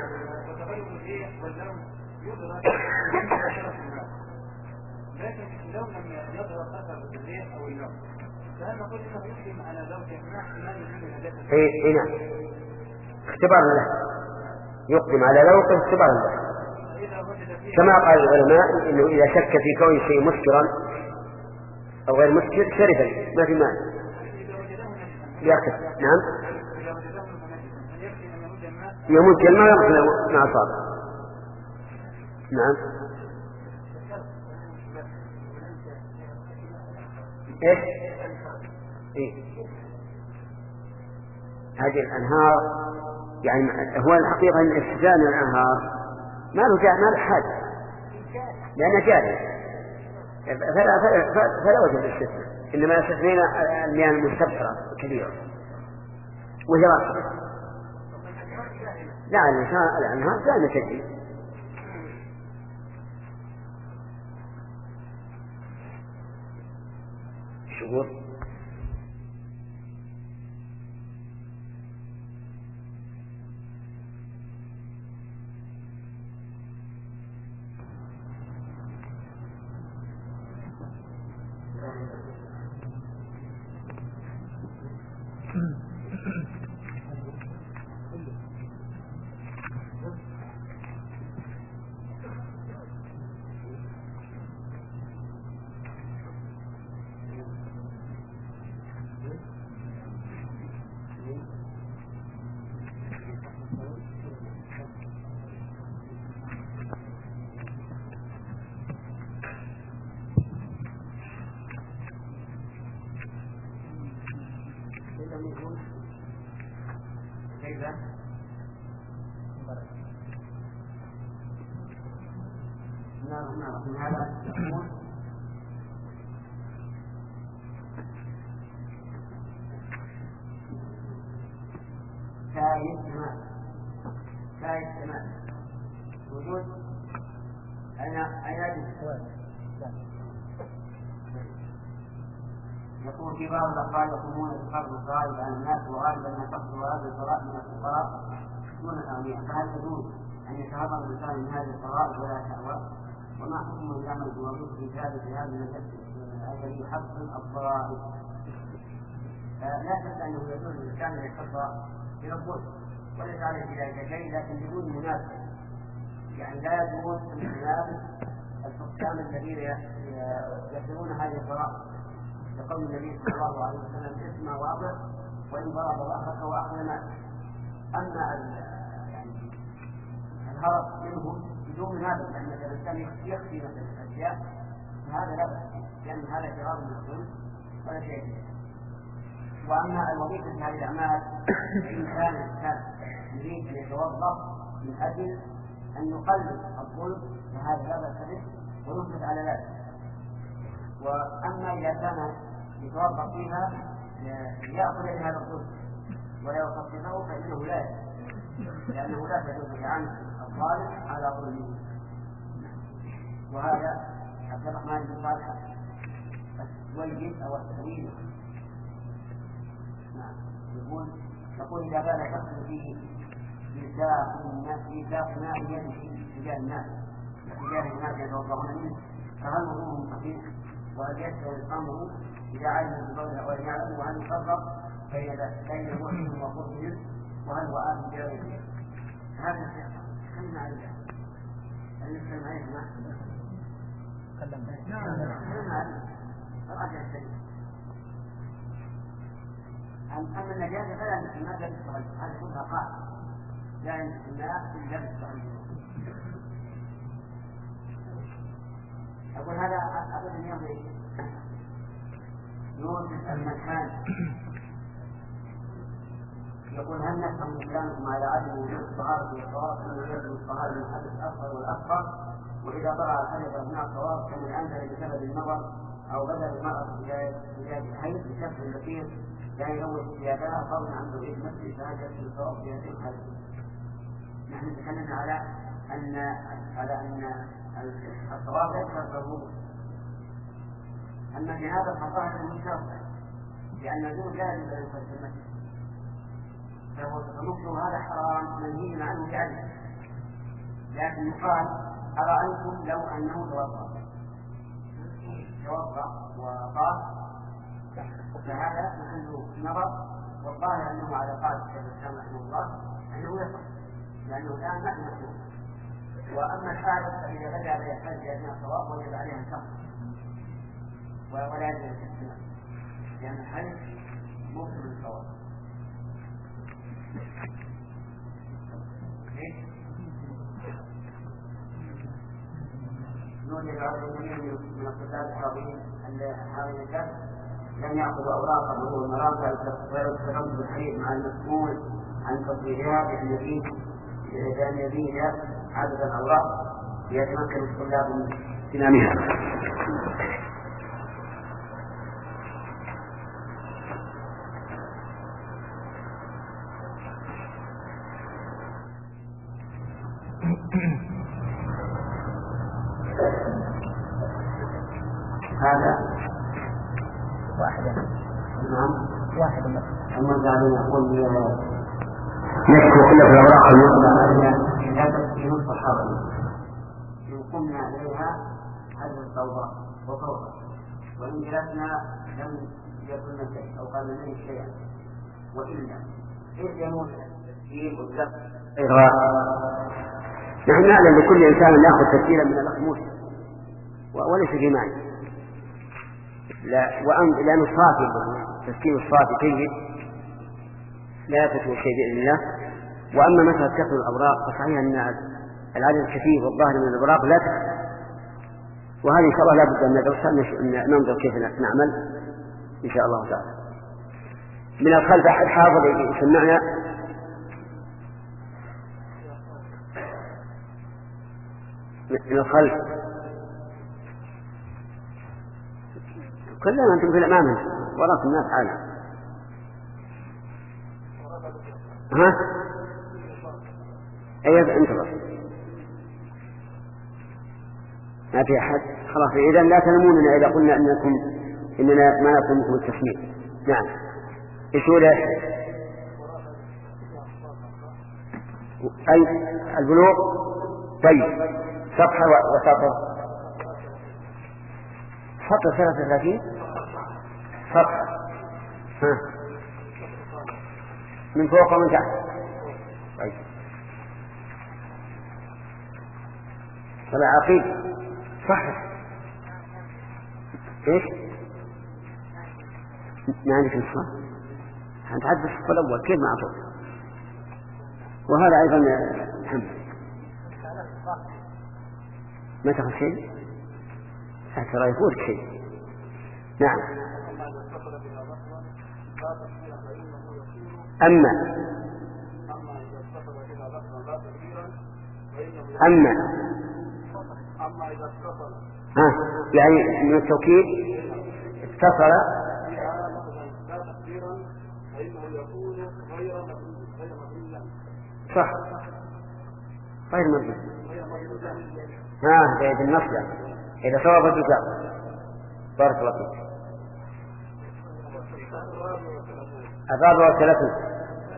لكن لو لم يظهر اثر الريح او اللون فهل نقول انه يحكم على ذوق مع احتمال وجود نجاسه؟ اي نعم، اختبار له، يقدم على ذوقه اختبار له، كما قال العلماء انه اذا شك في كون شيء مسكرا او غير مسكر شرب ما في مانع يأكل. نعم. يموت الماء مع صار. نعم. ايش؟ ايه هذه الانهار يعني هو الحقيقه ان استثناء الانهار ما له جاء ما له حاجه لانه جاري فلا فلا, فلا وجه للاستثناء، انما استثنينا المياه المستبحره الكبيره وهي راسخه. لا الانهار دائما تجري. شهور من هذا يقول كائن السماء كائن السماء وجود أين أين يقول في بعض الأخبار يقومون بفرض الضرائب على الناس وغالبا ما تقصد هذه الضرائب من الفقراء دون الأغنياء، فهل يجوز أن يتهرب الإنسان من هذه الضرائب ولا شهوة؟ وما حكم من يعمل بوظيفة ثابتة في هذا الذي يحصل الضرائب؟ لا شك أنه يجوز للإنسان أن يحصل يربط وليس عليه بذلك شيء، لكن بدون مناسبة. يعني لا يجوز أن ينافس الحكام الذين يحصلون هذه الضرائب، لقول النبي صلى الله عليه وسلم اسمع واطع وإن ضرب ظهرك وأخذ مالك. أما يعني الهرب منهم بدون مناسبة، لأن الإنسان يخفي مثل الأشياء فهذا لا بأس، لأن هذا فرار من الظلم ولا شيء فيه. وأما الوظيفة في هذه الأعمال فإن كان الإنسان يريد أن يتوظف من أجل أن يقلل الظلم فهذا لا بأس به ويثبت على ذلك. وأما إذا كان يتوظف فيها يأخذ لهذا الظلم ولا يخففه فإنه لا يجوز، لأنه لا تجوز إعانة الظالم على ظلمه. وهذا عبد الرحمن بن صالح السويد أو التأويل يقول يقول إذا كان شخص فيه ميثاق ماء يده تجاه الناس تجاه الناس يتوقعون منه فهل وضوءه صحيح؟ وهل يشعر الأمر إذا علم بقوله ولم يعلم؟ وهل يفرق بين المؤمن وقربه؟ وهل هو آثم بغيره؟ هذا الشيء خلنا على ذلك. هل نتكلم عليه؟ ما تكلمنا خلنا عليه راجع الشيء. أما النجاسة فلا يمكن ما جلس الصغير، هذا كلها قاعدة لا يمكن الناس إلا بالصغير. أقول هذا أبدا اليوم يوجد المكان يقول هل نفهم كلامكم على عدم وجود الطهارة والطواف أنه يجب الطهارة من الحدث الأصغر والأكبر، وإذا طلع الحدث أثناء الطواف كمن أنزل بسبب النظر أو بدأ المرأة في بداية الحيض بشكل كثير لا يلوث ثيابها فضلا عن توحيد نفسه فهذا يجب الطواف في هذه الحالة. نحن تكلمنا على أن على أن الطواف يشرب الوضوء، أما في هذا الحصائر المشتركة لأن الوضوء لا يجب أن يدخل في المسجد، فهو فمثل هذا حرام منهي عنه بأجل. لكن يقال أرأيتم لو أنه توضأ توضأ وطاف فهذا محله نظر، والظاهر أنه على قال الشيخ الإسلام رحمه الله أنه يصح لأنه الآن ما في مكروه. وأما الحادث فإذا بدأ بيحتاج أثناء الطواف وجب عليها الكفر ولا يجب أن تستمر لأن الحدث ممكن الطواف. نوجد عدد كبير من الطلاب الحاضرين حاضرين الدرس لم يأخذوا أوراق وهو المراجع ويتفقد بالحديث مع المسؤول عن تصويرها بأن لأن يزيد عدد الأوراق ليتمكن الطلاب من اغتنامها. هذا واحدا نعم واحدا مثلا المرجع يقول يكفي كل الأوراق المطلقة لا تكفي نصف الحرم إن قمنا عليها هذه الضوضاء وفوقها وإن جلسنا لم يكن ننتهي أو قال ننتهي شيئا، وإلا إذ ينون التسجيل والدفع. نحن نعلم لكل إنسان يأخذ تسجيلا من الأخ وليس في معنى، لا وأن لأن الصافي تسجيل الصافي جيد لا تسوي شيء بإذن الله. وأما مثلا كثر الأوراق فصحيح أن العدد الكثير والظاهر من الأوراق لا تكفي، وهذه إن شاء الله لا بد أن ندرسها ننظر كيف نعمل إن شاء الله تعالى. من الخلف أحد حافظ يسمعنا؟ من الخلف كلنا أنتم في الأمام وراء الناس عالم. ها؟ أيضا انتظر ما في أحد خلاص. إذن لا تلموننا إذا قلنا أنكم إننا ما نقومكم التسميع. نعم إيش هو لا أي البلوغ. طيب صفحة وسطر سطر ثلاثة وثلاثين صفحة. ها من فوق ومن تحت. طيب طلع عقيد صحيح. ايش ما عندك نصف هنتحدث في الأول كيف مع صوت. وهذا أيضا محمد ما تأخذ شيء ترى يفوت شيء. نعم أما أما ها يعني من التوكيد اتصل صح غير مبني. ها بيد النصلة إذا صوب الجزاء. بارك الله فيك. الرابع والثلاثون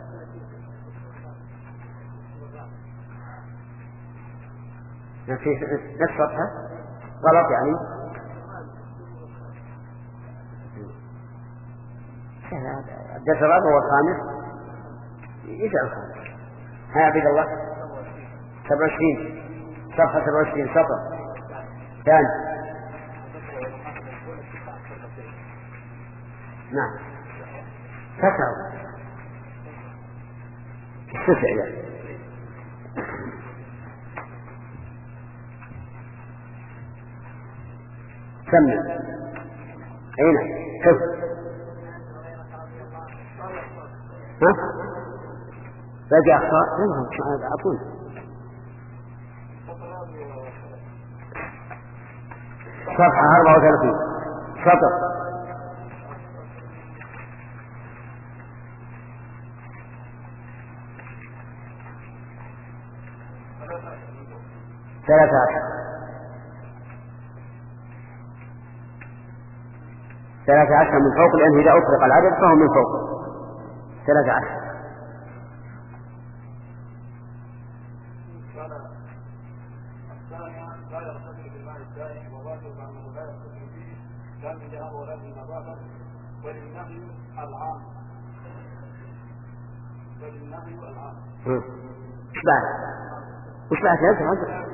نفس صفحة غلط يعني الدرس الرابع والخامس يسأل الخامس. ها عبد الله سبع وعشرين صفحة سبع وعشرين سطر ثاني. نعم تسعة التسع يعني. سمع أين كيف ها باقي أخطاء لهم أعطون صفحة أربعة وثلاثين سطر ثلاثة عشر ثلاثة عشر من فوق لأنه إذا أطلق العدد فهو من فوق ثلاثة عشر. وش بعد وش بعد هذا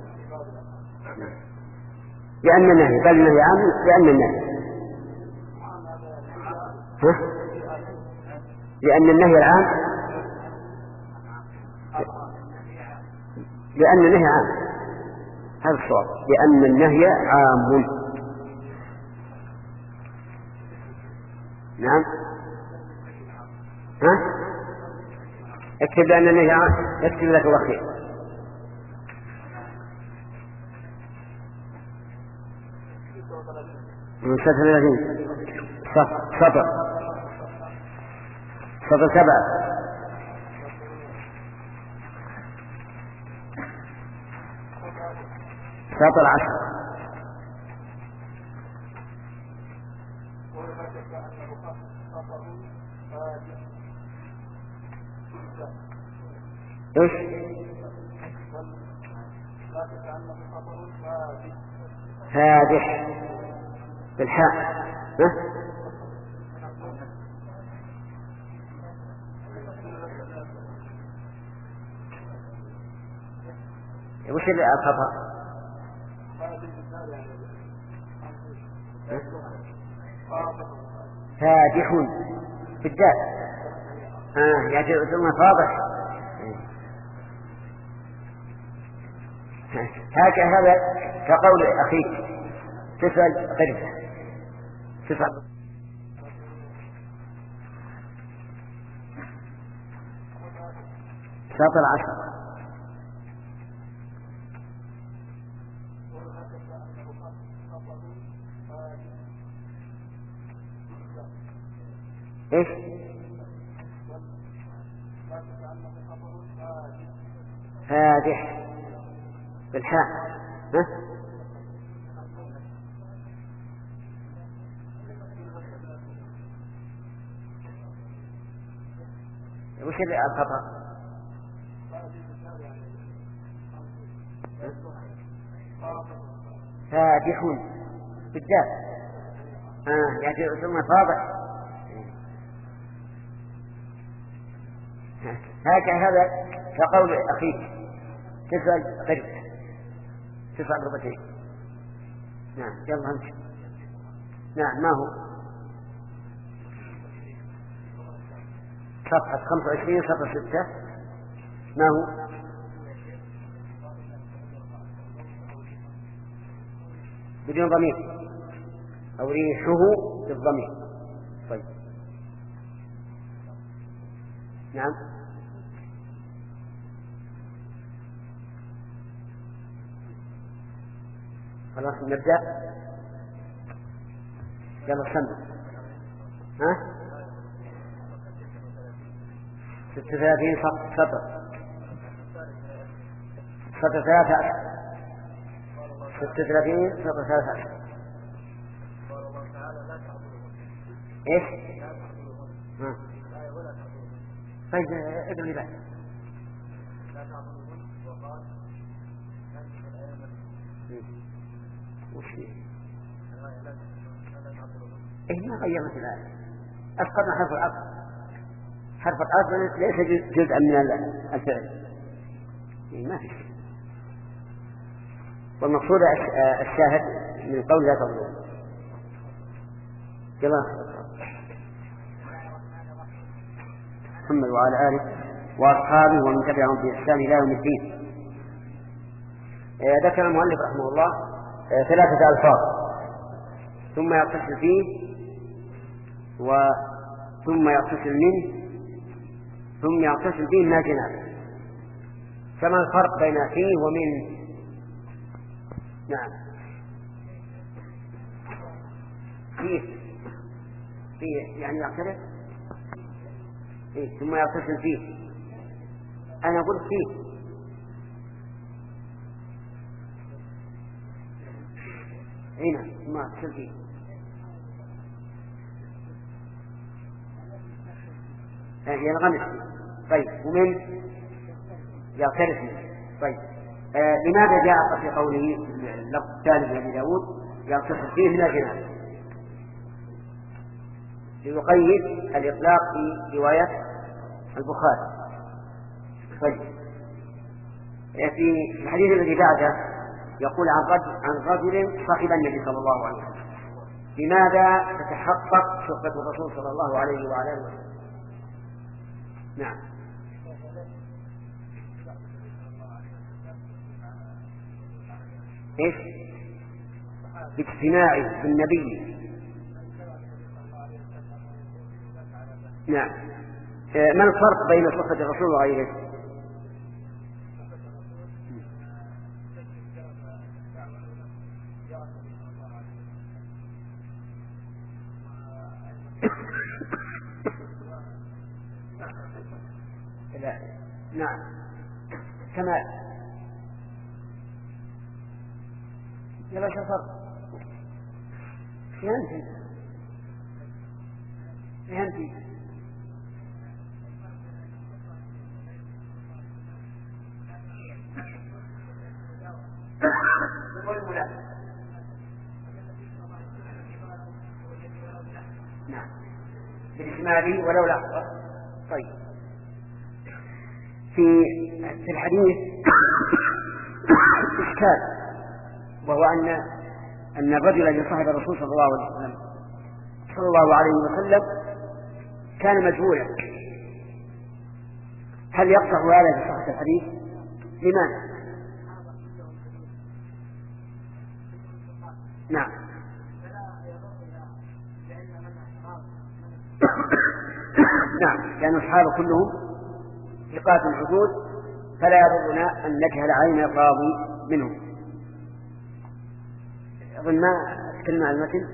لأن النهي بل النهي عام لأن النهي ها؟ لأن النهي العام لأن النهي عام هذا الصواب لأن النهي عام. نعم ها اكتب لأن النهي عام اكتب لك الله خير. من ستة وثلاثين سطر سطر سبعة سطر عشر ايش فادح بالحاء. ها؟ وش الخطأ؟ فادح بالدال. آه يعني ثم فاضح. هكذا كقول أخيك تسأل قرده تسأل سطر عشر. ايش؟ فادح بالحاء. ها؟ وش الخطأ؟ فادح بالدال. آه يعني ثم فاضح. هكذا كقول أخيك تسأل قرده تسأل ربتين. نعم يلا امشي. نعم ما هو؟ صفحة خمسة وعشرين صفحة ستة. ما هو؟ بدون ضمير أو ريحه بالضمير. طيب نعم خلاص نبدأ. يلا سمع. ها؟ ستة ثلاثين سطر سطر ثلاثة عشر. ستة ثلاثين سطر ثلاثة عشر. ايش؟ ها؟ طيب ادعو لي بعد. وش فيه؟ إيه ما غيرت الآية. أسقطنا حرف العطف. حرف العطف ليس جزءا من الفعل. إيه ما في شيء. والمقصود الشاهد من قول لا تظلم. يلا محمد وعلى آله وأصحابه ومن تبعهم بإحسان إلى يوم الدين. ذكر المؤلف رحمه الله ثلاثة ألفاظ ثم يتصل فيه وثم يتصل منه ثم يتصل به ما جناب. كما الفرق بين فيه ومن. نعم فيه فيه يعني يعترف. إيه؟ ثم يتصل فيه. أنا قلت فيه. هنا ثم يتصل فيه. ينغمس. طيب ومن يعترف منه. طيب آه لماذا جاء في قوله اللفظ الثالث لأبي داود يتصل فيه من الجناب؟ ليقيد الإطلاق في رواية البخاري. طيب في الحديث الذي بعده يقول عن رجل عن رجل صاحب النبي صلى الله عليه وسلم. لماذا تتحقق صحبة الرسول صلى الله عليه وعلى اله وسلم؟ نعم ايش؟ باجتماعه بالنبي. نعم ما الفرق بين صحبة الرسول وغيره؟ لا. نعم كمال. يلا شو الفرق؟ فهمتي فهمتي نعم بالإجمال ولو لحظة. طيب في في الحديث إشكال، وهو أن أن الرجل الذي صاحب الرسول صلى الله عليه وسلم صلى الله عليه وسلم كان مجهولا، هل يقطع هذا في صحة الحديث؟ لماذا؟ نعم نعم لأن الصحابة كلهم ثقات الحدود، فلا يضرنا أن نجهل عين الراوي منهم. أظن ما تكلمنا عن المتن.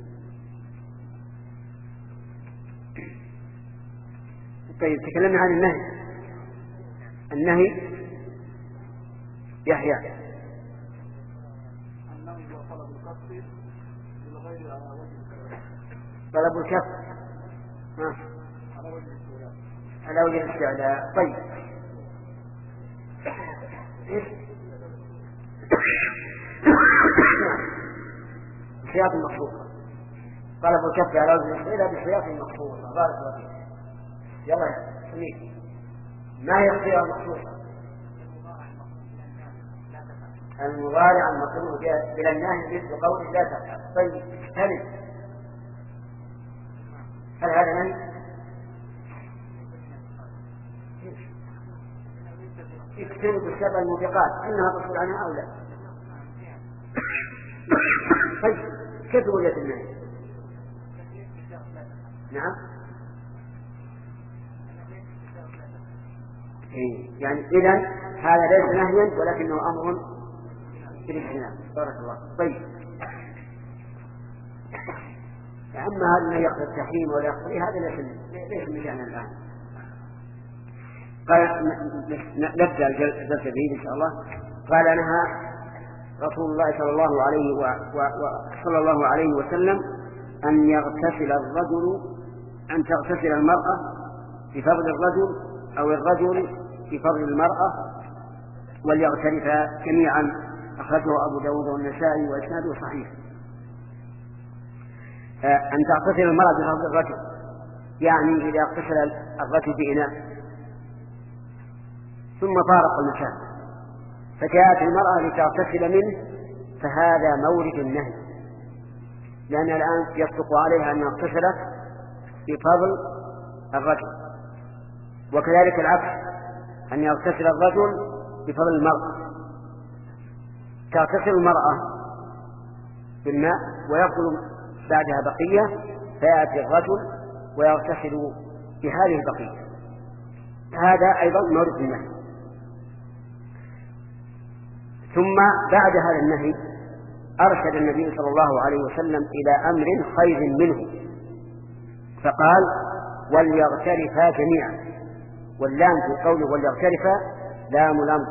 طيب تكلمنا عن النهي. النهي يحيى طلب الكف على وجه الاستعلاء. طيب بخياط مخصوصة، طلب الكف على وجه الاستعلاء بخياط مخصوصة. بارك الله فيك. يلا يا سمير، ما هي الخياط المخصوصة؟ المضارع المطلوب بلا النهي مثل قول لا تفعل. طيب هل هل هذا نهي؟ اكتب السبع الموبقات انها تصل عنها او لا. طيب كيف وجدت النهي؟ نعم إيه. يعني اذا هذا ليس نهيا ولكنه امر بالاجتناب. بارك الله. طيب اما هذا النهي يقتضي التحريم ولا يقتضي، هذا ليس ليس من شأننا الان. قال نبدأ الدرس به إن شاء الله. قال نهى رسول الله صلى الله عليه و... و... و... صلى الله عليه وسلم أن يغتسل الرجل أن تغتسل المرأة بفضل الرجل أو الرجل بفضل المرأة وليغترفا جميعا. أخرجه أبو داود والنسائي وإسناده صحيح. أن تغتسل المرأة بفضل الرجل يعني إذا اغتسل الرجل بإناء ثم فارق المكان فجاءت المرأة لتغتسل منه، فهذا مورد النهي، لأن الآن يصدق عليها أن اغتسلت بفضل الرجل، وكذلك العكس أن يغتسل الرجل بفضل المرأة. تغتسل المرأة بالماء ويفضل بعدها بقية، فيأتي الرجل ويغتسل بهذه البقية، هذا أيضا مورد النهي. ثم بعد هذا النهي أرشد النبي صلى الله عليه وسلم إلى أمر خير منه، فقال وليغترفا جميعا، واللام في قوله وليغترفا لام الأمر،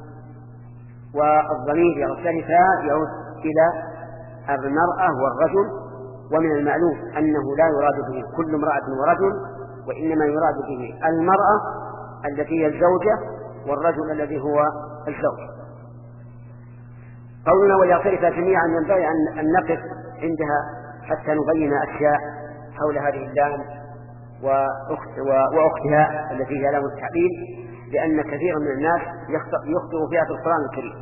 والضمير يغترفا يعود إلى المرأة والرجل، ومن المعلوم أنه لا يراد به كل امرأة ورجل، وإنما يراد به المرأة التي هي الزوجة والرجل الذي هو الزوج. قولنا وليغترفا جميعا ينبغي أن نقف عندها حتى نبين أشياء حول هذه اللام وأخت وأختها التي هي لام التعليل، لأن كثيرا من الناس يخطئ فيها في القرآن الكريم.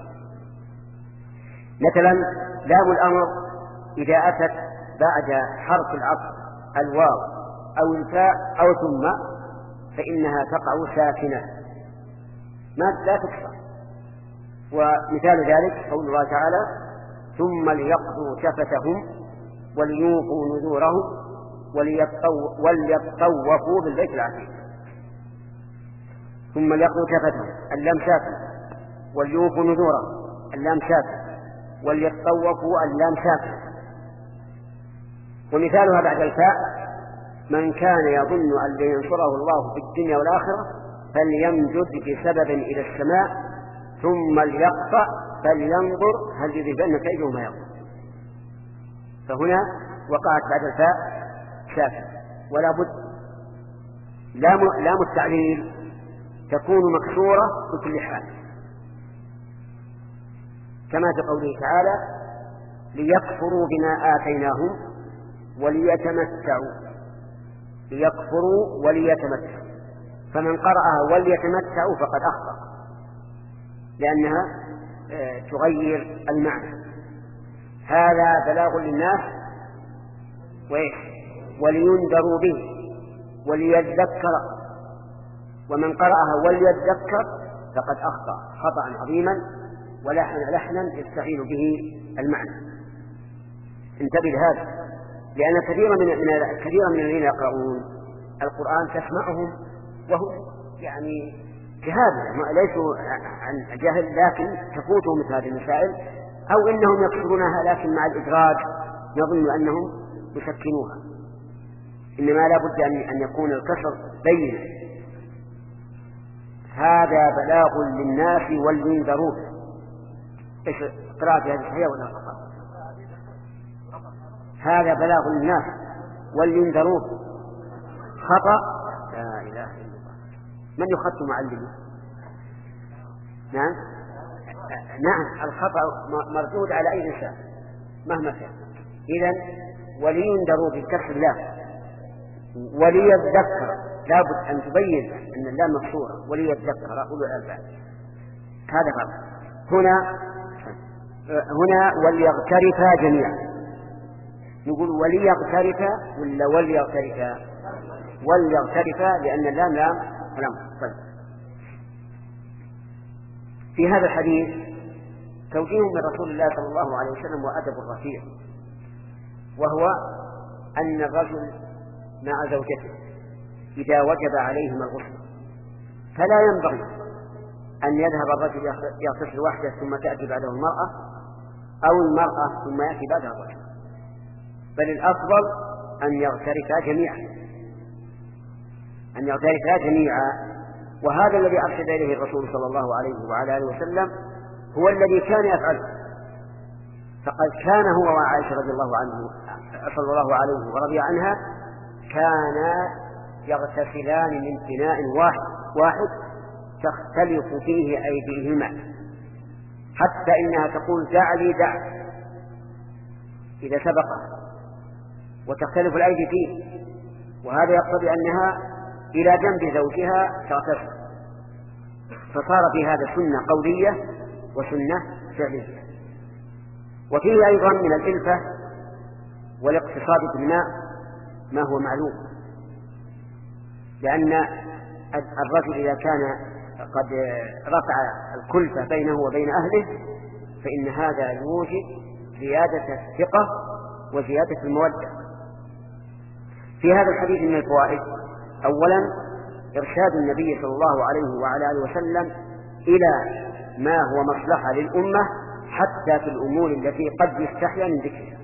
مثلا لام الأمر إذا أتت بعد حرف العطف الواو أو الفاء أو ثم فإنها تقع ساكنة ما لا تكسر. ومثال ذلك قول الله تعالى ثم ليقضوا تفتهم وليوفوا نذورهم وليطوفوا بالبيت العتيق. ثم ليقضوا تفتهم اللام ساكنة، وليوفوا نذورهم اللام ساكنة، وليطوفوا اللام ساكنة. ومثالها بعد الفاء من كان يظن أن ينصره الله في الدنيا والآخرة فليمدد بسبب إلى السماء ثم ليقطع فلينظر هل يذهبن كيده ما يقول. فهنا وقعت بعد الفاء ساكنة، ولا بد لام التعليل تكون مكسورة بكل حال، كما في قوله تعالى ليكفروا بما آتيناهم وليتمتعوا ليكفروا وليتمتعوا، فمن قرأها وليتمتعوا فقد أخطأ، لأنها تغير المعنى. هذا بلاغ للناس وإيش ولينذروا به وليذكر، ومن قرأها وليذكر فقد أخطأ خطأ عظيما ولحن لحنا يستعين به المعنى. انتبه لهذا، لأن كثيرا من كثيرا من الذين يقرؤون القرآن تسمعهم وهم يعني جهال ليسوا عن جهل، لكن تفوتهم مثل هذه المسائل، أو إنهم يكسرونها لكن مع الإدراج يظن أنهم يسكنوها، إنما لا بد أن يكون الكسر بينا. هذا بلاغ للناس ولينذروا. إيش قراءة هذه الصحيحة ولا خطأ؟ هذا بلاغ للناس ولينذروا خطأ. لا إله إلا الله. من يخط معلمه؟ نعم نعم الخطأ مردود على أي إنسان مهما كان. إذن ولينذروا بكسر الله وليذكر، لابد أن تبين أن اللام مكسورة وليذكر أولو الألباب. هذا فرق. هنا هنا وليغترفا جميعا، نقول وليغترفا ولا وليغترفا؟ وليغترفا لأن اللام لام الأمر. طيب. في هذا الحديث توجيه من رسول الله صلى الله عليه وسلم وأدب رفيع، وهو أن الرجل مع زوجته إذا وجب عليهما الغسل فلا ينبغي أن يذهب الرجل يغتسل وحده ثم تأتي بعده المرأة، أو المرأة ثم يأتي بعدها الرجل، بل الأفضل أن يغترفا جميعا أن يغترفا جميعا وهذا الذي أرشد إليه الرسول صلى الله عليه وعلى آله وسلم هو الذي كان يفعله. فقد كان هو وعائشة رضي الله عنه صلى الله عليه ورضي عنها كانا يغتسلان من إناء واحد واحد تختلف فيه أيديهما، حتى إنها تقول دع لي دع إذا سبقها، وتختلف الأيدي فيه، وهذا يقتضي أنها إلى جنب زوجها تغتسل. فصار في هذا سنة قولية وسنة فعلية. وفيه أيضا من الإلفة والاقتصاد في الماء ما هو معلوم، لأن الرجل إذا كان قد رفع الكلفة بينه وبين أهله فإن هذا يوجب زيادة الثقة وزيادة المودة. في هذا الحديث من الفوائد: أولا إرشاد النبي صلى الله عليه وعلى آله وسلم إلى ما هو مصلحة للأمة حتى في الأمور التي قد يستحيا من ذكرها،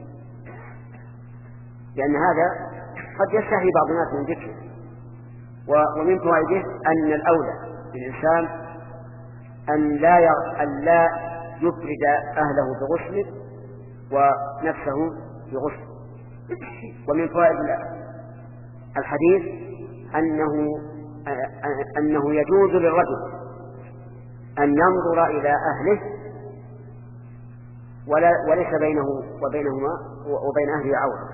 لأن هذا قد يستحي بعض الناس من ذكره. ومن فوائده أن الأولى للإنسان أن لا أن لا يفرد أهله بغسل ونفسه بغسل. ومن فوائد الحديث أنه أنه يجوز للرجل أن ينظر إلى أهله ولا وليس بينه وبينهما وبين أهله عورة،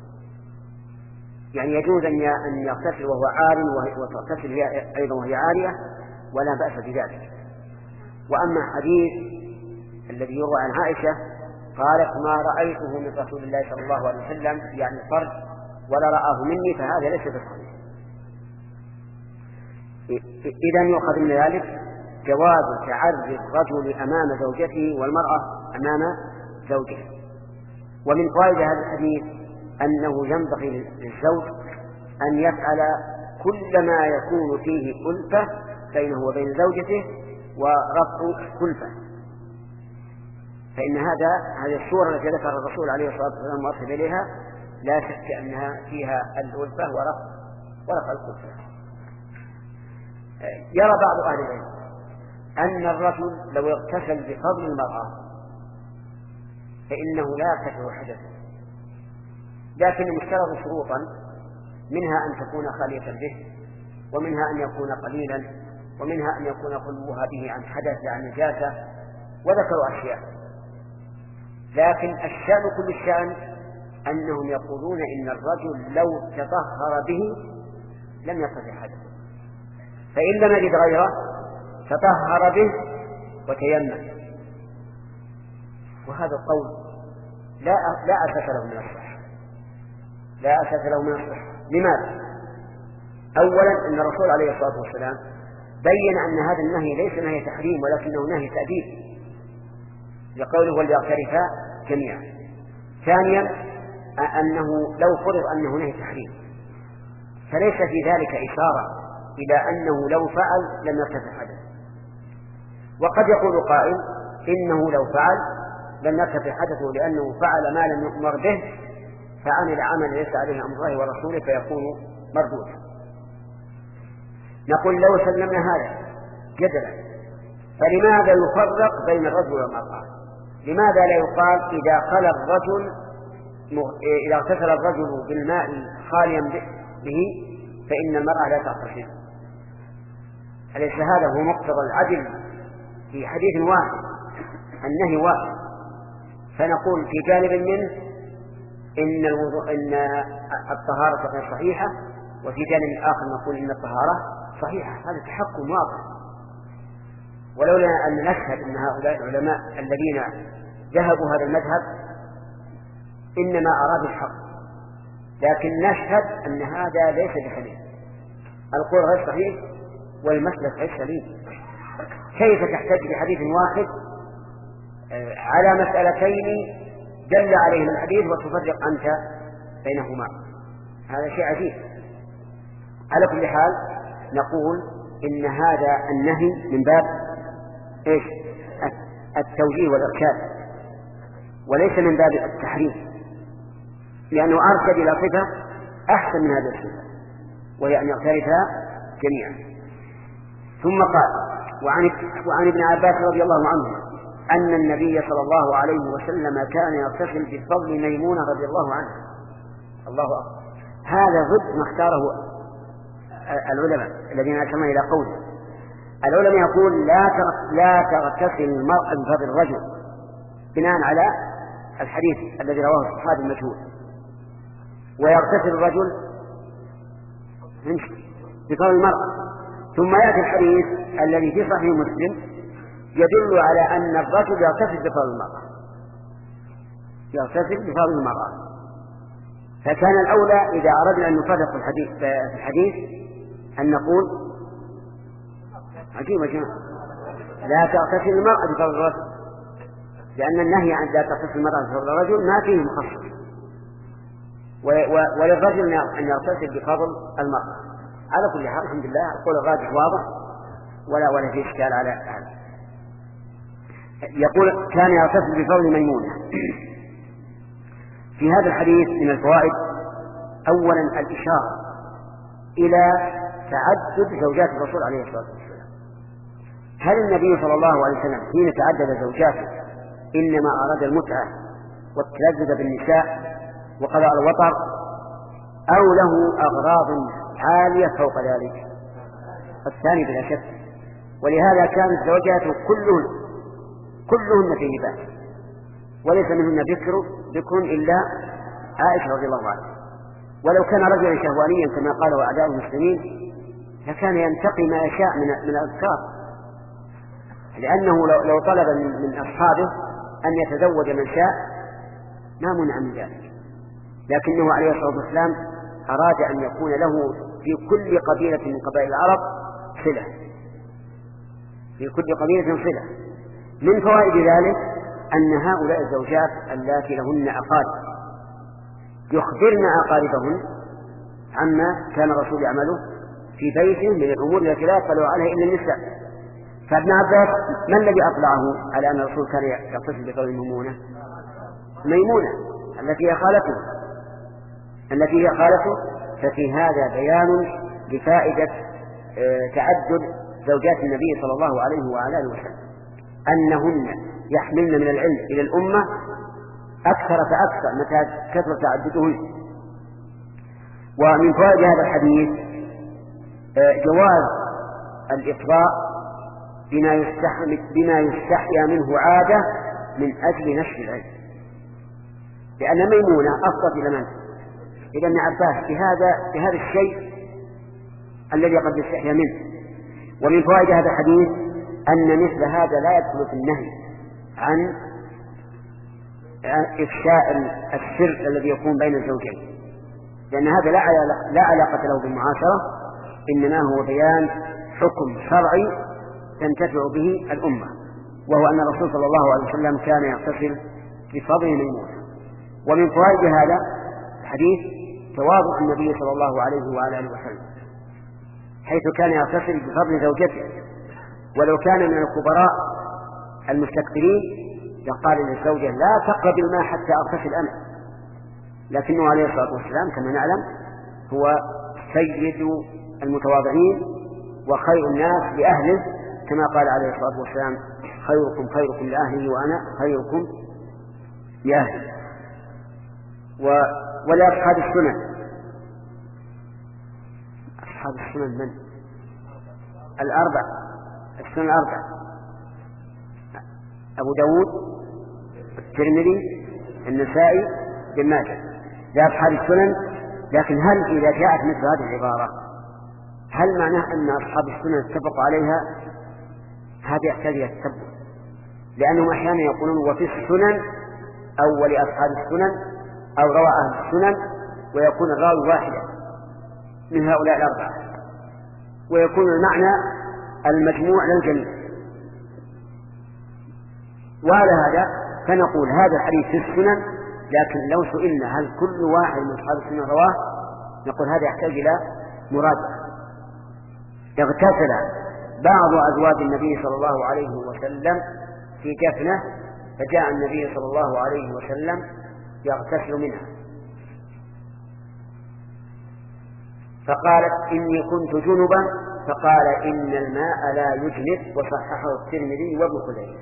يعني يجوز أن يغتسل وهو عار وتغتسل أيضا وهي عارية ولا بأس بذلك. وأما حديث الذي يروى عن عائشة قالت ما رأيته من رسول الله صلى الله عليه وسلم يعني فرج ولا رآه مني، فهذا ليس بصحيح. إذن يؤخذ من ذلك جواز تعري الرجل أمام زوجته والمرأة أمام زوجها. ومن فوائد هذا الحديث أنه ينبغي للزوج أن يفعل كل ما يكون فيه ألفة بينه وبين زوجته ورفع كلفة، فإن هذا هذه الصورة التي ذكر الرسول عليه الصلاة والسلام وأرشد إليها لا شك أنها فيها الألفة ورفع ورفع الكلفة. يرى بعض أهل العلم أن الرجل لو اغتسل بفضل المرأة فإنه لا يرتفع حدثه، لكن مشترط شروطا، منها أن تكون خالية به، ومنها أن يكون قليلا، ومنها أن يكون خلوها به عن حدث عن نجاسة، وذكروا أشياء. لكن الشأن كل الشأن أنهم يقولون إن الرجل لو تطهر به لم يرتفع حدثه، فإن لم يجد غيره تطهر به وتيمم. وهذا القول لا لا أساس له من الصحة، لا أساس له من الصحة. لماذا؟ أولا أن الرسول عليه الصلاة والسلام بين أن هذا النهي ليس نهي تحريم ولكنه نهي تأديب، لقوله وليغترفا جميعا. ثانيا أنه لو فرض أنه نهي تحريم فليس في ذلك إشارة إلى أنه لو فعل لم يرتفع حدث. وقد يقول قائل إنه لو فعل لم يرتفع حدثه لأنه فعل ما لم يؤمر به، فعمل عمل ليس عليه أمر الله ورسوله فيكون مردودا. نقول لو سلمنا هذا جدلا فلماذا يفرق بين الرجل والمرأة؟ لماذا لا يقال إذا خلى الرجل إذا اغتسل الرجل بالماء خاليا به فإن المرأة لا تغتسل؟ أليس هذا هو مقتضى العدل في حديث واحد، النهي واحد؟ فنقول في جانب منه إن الوضوء إن الطهارة غير صحيحة، وفي جانب آخر نقول إن الطهارة صحيحة. هذا تحكم واضح. ولولا أن نشهد أن هؤلاء العلماء الذين ذهبوا هذا المذهب إنما أرادوا الحق، لكن نشهد أن هذا ليس بسليم، القول غير صحيح والمسلك غير سليم. كيف تحتج بحديث واحد على مسألتين دل عليهم الحديث وتفرق أنت بينهما؟ هذا شيء عجيب. على كل حال نقول إن هذا النهي من باب إيش؟ التوجيه والإرشاد وليس من باب التحريم، لأنه أرشد إلى صفة أحسن من هذه الصفة وهي أن يغترفها جميعا. ثم قال وعن, وعن ابن عباس رضي الله عنه أن النبي صلى الله عليه وسلم كان يغتسل بفضل ميمونة رضي الله عنها. الله أكبر. هذا ضد ما اختاره العلماء الذين أشرنا إلى قوله. العلماء يقول لا لا تغتسل المرأة بفضل الرجل بناء على الحديث الذي رواه الصحابي المجهول، ويغتسل الرجل بفضل المرأة. ثم يأتي الحديث الذي في صحيح مسلم يدل على أن الرجل يغتسل بفضل المرأة، يغتسل بفضل المرأة. فكان الأولى إذا أردنا أن نفرق الحديث في الحديث أن نقول عجيب عجيب لا تغتسل المرأة بفضل الرجل، لأن النهي عن لا تغتسل المرأة بفضل الرجل ما فيه مخصص، وللرجل أن يغتسل بفضل المرأة. على كل حال الحمد لله القول الراجح واضح ولا ولا في إشكال على هذا. يقول كان يغتسل بفضل ميمونة. في هذا الحديث من الفوائد أولا الإشارة إلى تعدد زوجات الرسول عليه الصلاة والسلام. هل النبي صلى الله عليه وسلم حين تعدد زوجاته إنما أراد المتعة والتلذذ بالنساء وقضاء الوطر، أو له أغراض عالية فوق ذلك؟ الثاني بلا شك. ولهذا كانت زوجاته كلهن كلهن في لباس، وليس منهن بكر بكر إلا عائشة رضي الله عنها. ولو كان رجلا شهوانيا كما قالوا أعداء المسلمين لكان ينتقي ما يشاء من من الأذكار، لأنه لو طلب من أصحابه أن يتزوج من شاء ما منع من ذلك، لكنه عليه الصلاة والسلام أراد أن يكون له في كل قبيلة من قبائل العرب صلة، في كل قبيلة صلة. من فوائد ذلك أن هؤلاء الزوجات اللاتي لهن أقارب يخبرن أقاربهن عما كان الرسول يعمله في بيته من الأمور التي لا يطلع عليها إلا النساء. فابن عباس ما الذي أطلعه على أن الرسول كان يغتسل بفضل ميمونة؟ ميمونة التي هي خالته التي هي خالته ففي هذا بيان لفائدة تعدد زوجات النبي صلى الله عليه وعلى آله وسلم، أنهن يحملن من العلم إلى الأمة أكثر فأكثر متى كثر تعددهن. ومن فوائد هذا الحديث جواز الإطراء بما يستحي بما يستحيا منه عادة من أجل نشر العلم، لأن ميمونة أفضل إلى من؟ إلى ابن عباس بهذا بهذا الشيء الذي قد يستحيا منه. ومن فوائد هذا الحديث أن مثل هذا لا يدخل في النهي عن إفشاء السر الذي يكون بين الزوجين، لأن هذا لا علاقة له بالمعاشرة، إنما هو بيان حكم شرعي تنتفع به الأمة، وهو أن الرسول صلى الله عليه وسلم كان يغتسل بفضل ميمونة. ومن فوائد هذا الحديث تواضع النبي صلى الله عليه وآله وسلم، حيث كان يغتسل بفضل زوجته، ولو كان من الكبراء المستكبرين يقال للزوجة لا تقرب الماء حتى أغتسل أنا، لكنه عليه الصلاة والسلام كما نعلم هو سيد المتواضعين وخير الناس لأهله، كما قال عليه الصلاة والسلام خيركم خيركم لأهله وأنا خيركم لأهلي. ولأصحاب السنن، أصحاب السنن من؟ الأربع، السنن الأربع، أبو داود، الترمذي، النسائي، ابن ماجه، لأصحاب السنن. لكن هل إذا جاءت مثل هذه العبارة هل معناه أن أصحاب السنن اتفقوا عليها؟ هذا يحتاج إلى التتبع، لأنهم أحيانا يقولون وفي السنن أو ولأصحاب السنن أو روى أهل السنن، ويكون الراوي واحدا من هؤلاء الأربعة، ويكون المعنى المجموع للجميع. وعلى هذا فنقول هذا الحديث في السنن، لكن لو سئلنا هل كل واحد من أصحاب السنن رواه نقول هذا يحتاج إلى مراجعة. اغتسل بعض أزواج النبي صلى الله عليه وسلم في جفنة، فجاء النبي صلى الله عليه وسلم يغتسل منها، فقالت إني كنت جنبا، فقال إن الماء لا يجنب، وصححه الترمذي وابن خزيمة.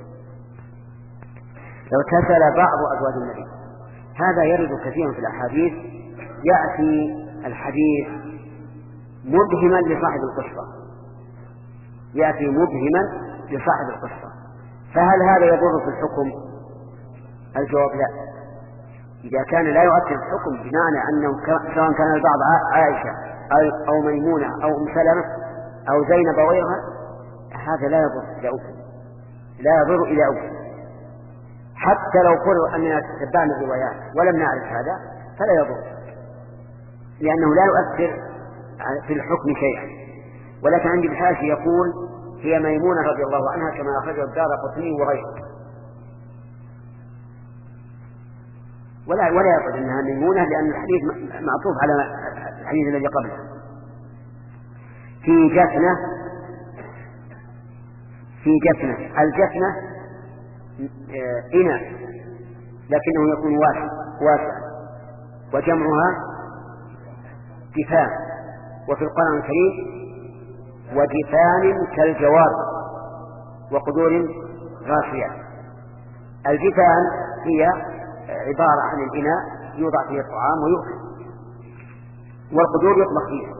اغتسل بعض أزواج النبي، هذا يرد كثيرا في الأحاديث، يأتي الحديث مبهما لصاحب القصة، يأتي مبهما لصاحب القصة، فهل هذا يضر في الحكم؟ الجواب لا. إذا كان لا يؤثر الحكم بمعنى أنه سواء كان البعض عائشة أو ميمونة أو أم سلمة أو زينب وغيرها، هذا لا يضر إلى أوفر، لا يضر إلى أوفر، حتى لو فرض أننا تتبعنا الروايات ولم نعرف هذا فلا يضر، لأنه لا يؤثر في الحكم شيئا. ولكن عندي الحاشي يقول هي ميمونة رضي الله عنها كما أخرجه الدارقطني وغيره، ولا ولا يقول أنها ميمونة لأن الحديث معطوف على الحديث الذي قبله. في جفنة، في جفنة، الجفنة إناء لكنه يكون واسع واسع وجمعها جفان، وفي القرآن الكريم وجفان كالجواب وقدور راسية. الجفان هي عبارة عن الإناء يوضع فيه الطعام ويؤكل، والقدور يطبخ فيها.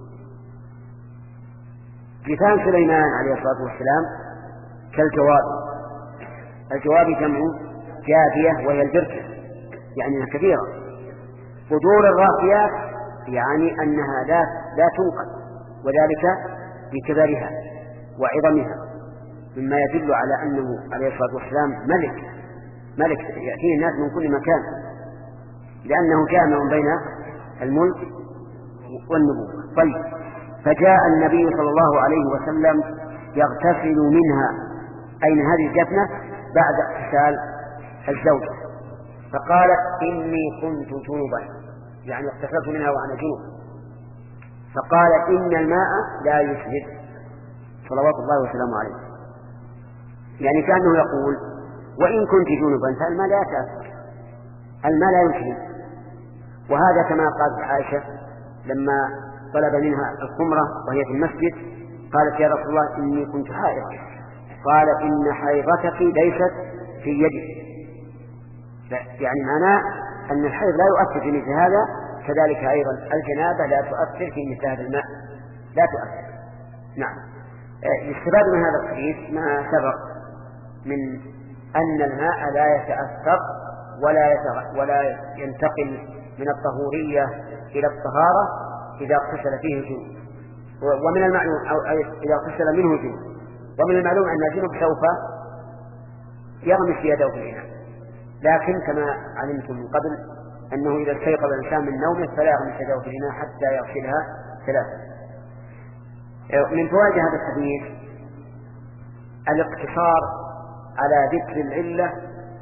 جفان سليمان عليه الصلاة والسلام كالجواب، الجواب جمع جافية وهي البركة يعني كثيرة. قدور الراسيات يعني أنها لا لا تنقل، وذلك بكبرها وعظمها، مما يدل على أنه عليه الصلاة والسلام ملك ملك يأتيه الناس من كل مكان، لأنه جامع بين الملك والنبوة. طيب، فجاء النبي صلى الله عليه وسلم يغتسل منها، أي من هذه الجفنة، بعد اغتسال الزوجة، فقالت إني كنت جنبا، يعني اغتسلت منها وأنا جنوب، فقال إن الماء لا يشهد صلوات الله وسلامه عليه، يعني كأنه يقول وإن كنت جنبا فالماء لا يتأثر، الماء لا يشهد. وهذا كما قالت عائشة لما طلب منها الخمرة وهي في المسجد، قالت يا رسول الله إني كنت حائضا، قال إن حيضتك ليست في يدي، يعني معناه أن الحيض لا يؤثر في مثل هذا، كذلك أيضا الجنابة لا تؤثر في مثل هذا الماء، لا تؤثر. نعم. يستفاد من هذا الحديث ما سبق من أن الماء لا يتأثر ولا ولا ينتقل من الطهورية إلى الطهارة إذا اغتسل فيه الجنوب، ومن المعلوم أو إذا اغتسل منه الجنوب، ومن المعلوم أن الجنوب سوف يغمس يده في الإناء، لكن كما علمتم من قبل أنه إذا استيقظ الإنسان من نومه فلا يغمس يده في الإناء حتى يغسلها ثلاثة. من فوائد هذا الحديث الاقتصار على ذكر العلة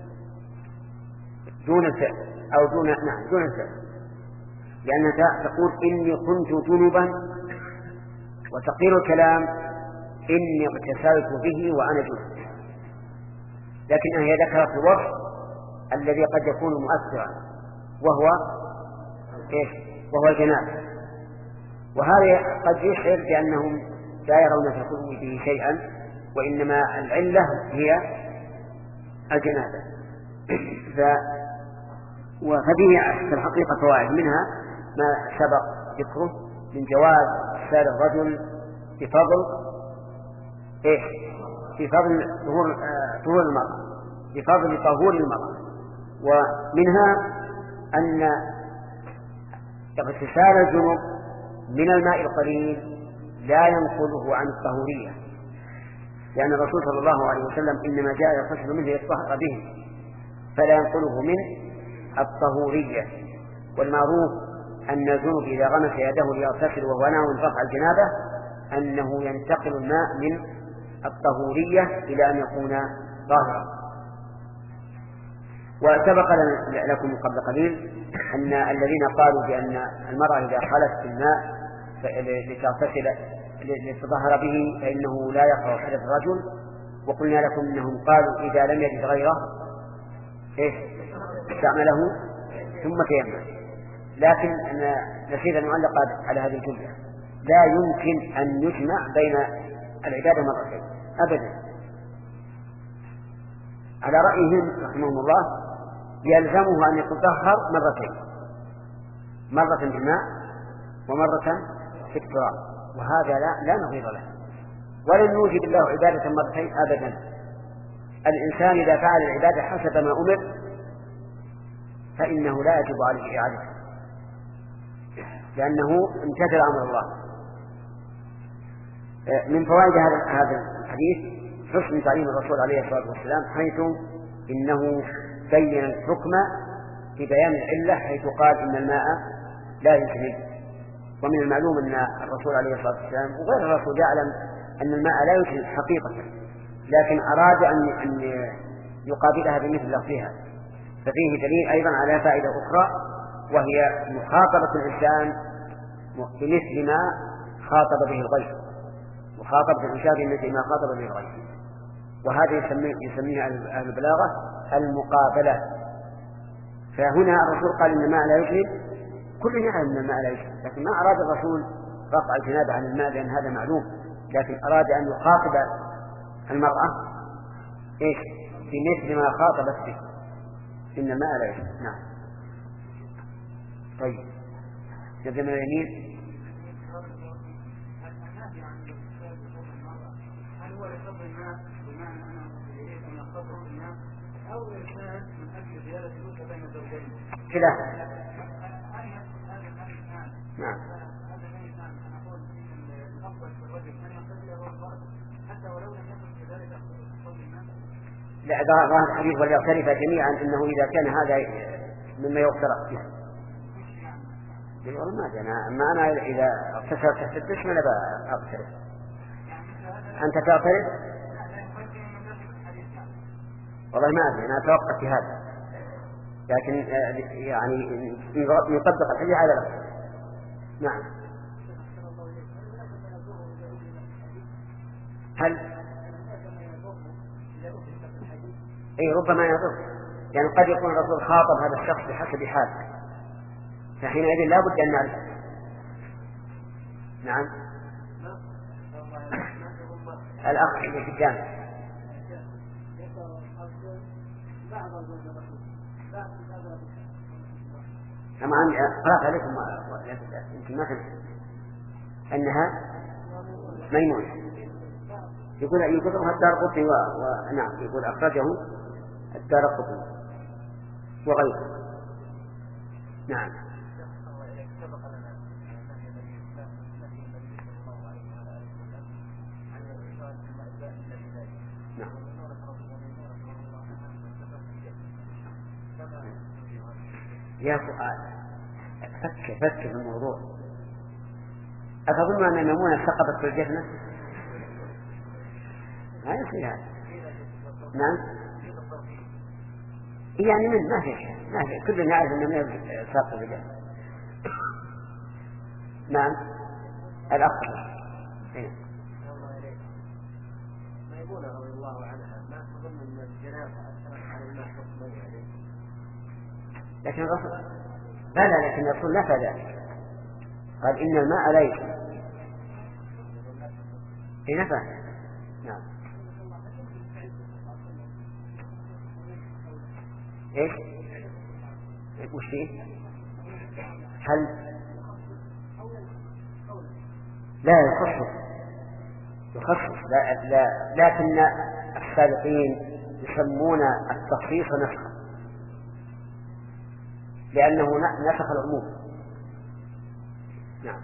دون الفعل أو دون نعم دون الفعل، لأنك تقول إني كنت جنبا، وتقدير الكلام إني اغتسلت به وأنا جنب، لكنها هي ذكرت الوصف الذي قد يكون مؤثرا وهو إيش؟ وهو الجنابة، وهذا قد يشعر بأنهم لا يرون في الخلو به شيئا، وإنما العلة هي الجنابة. وهذه في الحقيقة فوائد، منها ما سبق ذكره من جواز إغسال الرجل بفضل إيش؟ بفضل طهور طهور المرأة، بفضل طهور المرأة. ومنها أن اغتسال الجنوب من الماء القليل لا ينقله عن الطهورية، لأن الرسول صلى الله عليه وسلم إنما جاء يغتسل منه يطهر به، فلا ينقله من الطهورية. والمعروف أن الجنوب إذا غمس يده ليغتسل وهو ناوي رفع الجنابة أنه ينتقل الماء من الطهورية إلى أن يكون ظاهرا. وسبق لكم قبل قليل أن الذين قالوا بأن المرأة إذا خلت في الماء لتغتسل لتطهر به فإنه لا يقع حدث الرجل، وقلنا لكم أنهم قالوا إذا لم يجد غيره إيش استعمله ثم تيمم. لكن أنا نسيت أن أعلق على هذه الجملة، لا يمكن أن يجمع بين العبادة مرتين أبدا. على رأيهم رحمهم الله يلزمه أن يتطهر مرتين، مرة بالماء ومرة في التراب، وهذا لا, لا نظير له، ولن يوجب الله عبادة مرتين أبدا. الإنسان إذا فعل العبادة حسب ما أمر فإنه لا يجب عليه إعادته، لأنه امتثل أمر الله. من فوائد هذا هذا الحديث حسن تعليم الرسول عليه الصلاة والسلام، حيث إنه بين الحكم في بيان العلة، حيث قال إن الماء لا يجري. ومن المعلوم أن الرسول عليه الصلاة والسلام وغير الرسول يعلم أن الماء لا يجري حقيقة، لكن أراد أن يقابلها بمثل لفظها. ففيه دليل أيضا على فائدة أخرى، وهي مخاطبة الإنسان بمثل ما خاطب به الغير، مخاطبة الإنسان بمثل ما خاطب به الغير، وهذا يسميه أهل البلاغة المقابلة. فهنا الرسول قال إن الماء لا يجري، كل يعلم أن الماء لا يجري، لكن ما أراد الرسول رفع الجنابة عن الماء لأن هذا معلوم، لكن أراد أن يخاطب المرأة إيش بمثل ما خاطبت به، إن الماء لا يجري. نعم. طيب نبدأ من اليمين. هل هو لفضل الماء بمعنى أنه يريد أن يختصر الماء أو إرسال من أجل زيادة الوسع بين الزوجين؟ خلاف. نعم. هذا لا يمكن أن أقول إن الأفضل في الرجل أن يغتسل هو الفرد حتى ولو لم يكن في ذلك فضل الماء. لا، ظاهر الحديث وليختلف جميعا أنه إذا كان هذا مما يغترف فيه. والله ما أدري أنا، أما أنا إذا اغتسلت تحت الدش ما أبغى أغترف. أنت تعترف؟ والله ما أدري، أنا أتوقع في هذا، لكن يعني يطبق الحديث على رأسه. نعم. هل أي ربما يضر، يعني قد يكون الرسول خاطب هذا الشخص بحسب حاله، فحينئذ لا بد أن نعرف. نعم. الأخ اللي في الجامع طبعا قرأت عليكم يمكن ما تنسى أنها ميمونة، يقول يقولها الدارقطني و... و... نعم يقول أخرجه الدارقطني وغيره. نعم. يا فؤاد فكر فكر في الموضوع. أتظن أن ميمونة سقطت في الجنة؟ ما يصير هذا. نعم يعني من ما في شيء ما في كلنا يعرف أن ميمونة سقطت في الجنة. نعم الأخر ميمونة رضي الله عنها ما تظن أن الجنابة أثرت على الماء والمية عليه. لكن الرسول لا لا لكن الرسول نفى ذلك قال إن الماء لا يشرب في نفى. نعم إيش وش فيه هل لا يخصص يخصص لا, لا لكن السابقين يسمون التخصيص نسخا لأنه نسخ العموم. نعم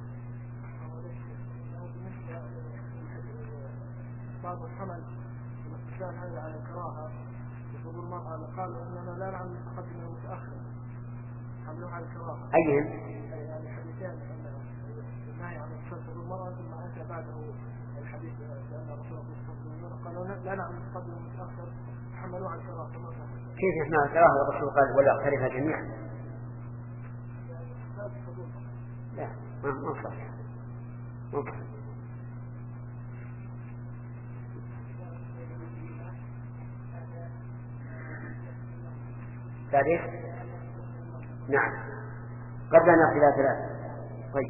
بعض الحمل والاستشهاد هذا على الكراهة يقول المرأة قالوا أننا لا نعلم المتقدم والمتأخر حملوه على الكراهة. أيهم؟ يعني حديثان النهي عن التصدق المرأة ثم أتى بعده الحديث لأن الرسول قالوا لا نعلم المتقدم والمتأخر حملوه على الكراهة. كيف نحن على الكراهة والرسول قال ولا أختلفها جميعا؟ لا ما ما صحيح ممكن. ثالث نعم قبلنا إلى ثلاثة. طيب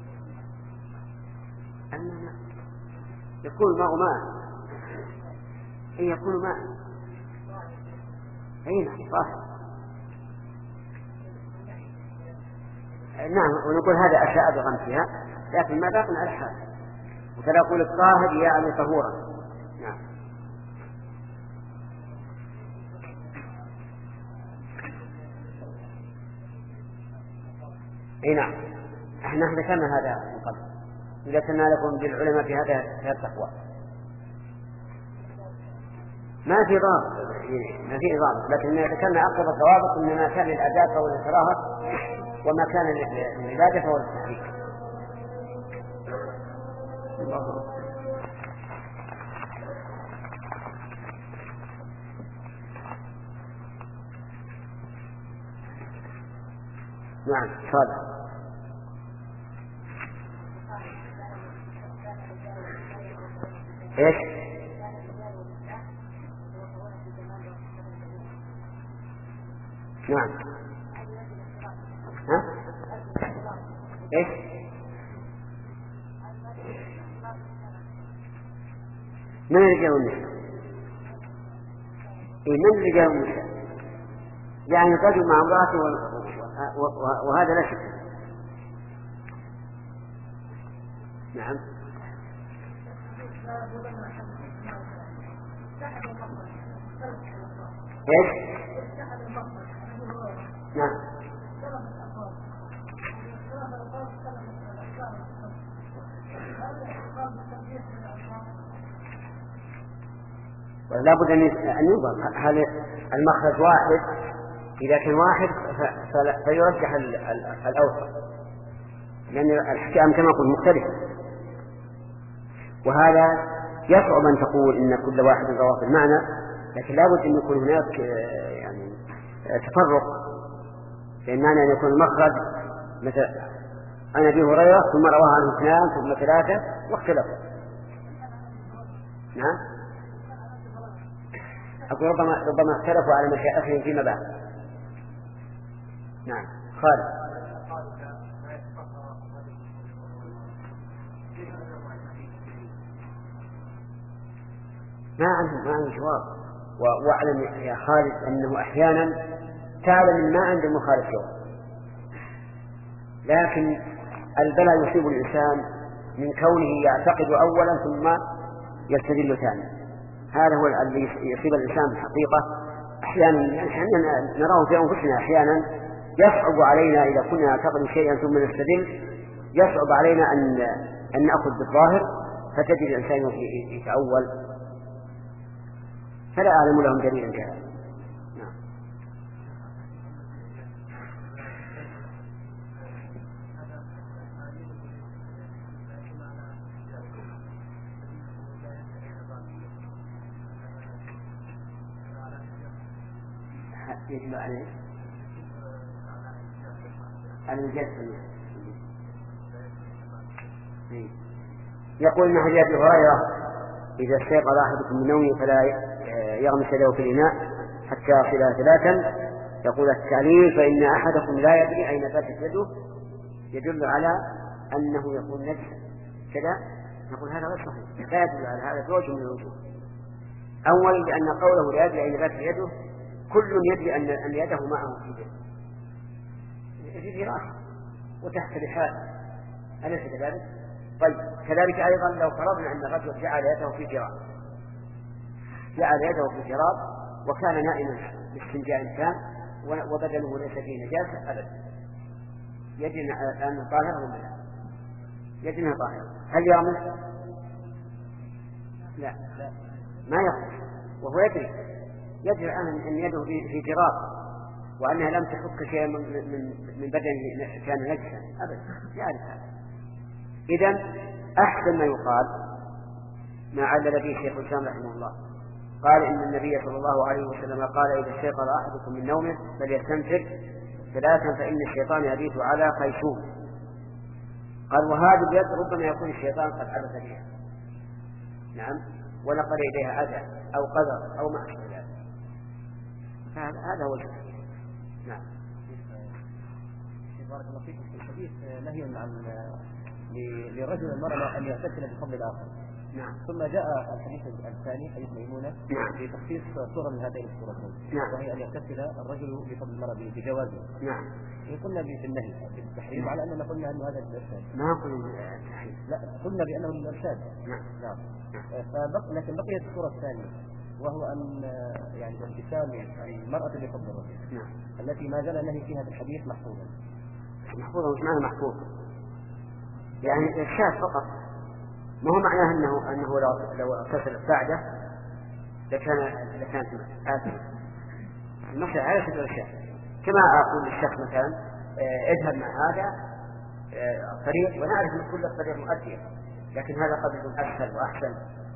أننا يكون ماء ماء أي يكون ماء أي نعم صح. نعم ونقول هذا أشياء بغمسها لكن ما باقنا على حال وكذا يقول الطاهر يعني طهورا. نعم اي نعم احنا ذكرنا هذا من قبل ذكرنا لكم بالعلماء في هذا في التقوى ما في ضابط ما في ضابط لكن ذكرنا اقرب الضوابط ان ما كان للاداء فهو للكراهه وما كان للعباده فهو للتحريك. نعم صادق. ايش نعم ها ايش من الرجال والنساء؟ اي من الرجال والنساء يعني رجل مع امرأته وهذا لا شك. نعم ايش نعم ولا بد ان ينظر هل المخرج واحد. إذا كان واحد فيرجح الأوسط لأن الأحكام كما قلت مختلفة وهذا يصعب أن تقول إن كل واحد رواه في المعنى لكن لا بد أن يكون هناك يعني تفرق لأن معنى أن يكون المخرج مثل عن أبي هريرة ثم رواه عنه اثنان ثم ثلاثة واختلفوا. نعم أقول ربما ربما اختلفوا على مشايخهم فيما بعد. نعم خالد ما عنده ما عنده جواب واعلم يا خالد أنه أحيانا تعلم ما عند المخالف جواب لكن البلاء يصيب الإنسان من كونه يعتقد أولا ثم يستدل ثانيا. هذا هو الذي يصيب الإنسان بالحقيقة أحيانا نراه في أنفسنا أحيانا يصعب علينا إذا كنا نعتقد شيئا ثم نستدل يصعب علينا أن أن نأخذ بالظاهر فتجد الإنسان يتأول فلا أعلم لهم دليلا كذا. نعم يجب عليه على الجسد. يقول إن حديث أبي هريرة إذا استيقظ أحدكم من نومه فلا يغمس يده في الإناء حتى يغسلها ثلاثا. يقول التعليل فإن أحدكم لا يدري أين باتت يده يدل على أنه يكون نجسا كذا. نقول هذا غير صحيح، لا يدل على هذا بوجه من الوجوه. أولا لأن قوله لا يدري أين باتت يده كل يدري أن أن يده معه في يده في رأسه وتحت لحاله، أليس كذلك؟ طيب كذلك أيضا لو فرضنا أن الرجل جعل يده في جراب جعل يده في جراب وكان نائما باستنجاء تام وبدنه ليس فيه نجاسة أبدا، يجب أن طاهر ولا لا؟ يجب أن طاهر. هل يرمز؟ لا ما يخرج وهو يدري يدري الآن أن يده في جراب وأنها لم تحك شيئا من من من بدنه كان نجسا أبدا، يعرف هذا. إذن أحسن ما يقال ما علل به شيخ الإسلام رحمه الله، قال إن النبي صلى الله عليه وسلم قال إذا استيقظ أحدكم من نومه فليستنفر ثلاثا فإن الشيطان يبيت على خيشوم. قال وهذا اليد ربما يكون الشيطان قد عبث بها، نعم، ونقل إليها أذى أو قدر أو ما أشبه ذلك، هذا هو الحديث. نعم. بارك الله فيكم. في الحديث نهي عن لرجل المرأة أن يغتسل بفضل الآخر. نعم. ثم جاء الحديث الثاني حديث ميمونة نعم. بتخصيص صورة من هذين الصورتين. نعم. وهي أن يغتسل الرجل بفضل المرأة بجوازه. نعم. قلنا بالنهي بالتحريم على أننا قلنا أن هذا الإرشاد. ما قلنا التحريم. لا قلنا بأنه الإرشاد. نعم. نعم. فبق لكن بقيت الصورة الثانية وهو أن يعني اغتسال المرأة بفضل الرجل. نعم. التي ما زال النهي فيها في الحديث محفوظا. محفوظا مش معنى محفوظ يعني إرشاد فقط، ما هو معناه أنه أنه لو لو اغتسل بعده لكان لكانت آثمة. المسألة على سبيل الإرشاد، كما أقول للشخص مثلا اذهب مع هذا الطريق ونعرف أن كل الطريق مؤدية، لكن هذا قد يكون أسهل وأحسن.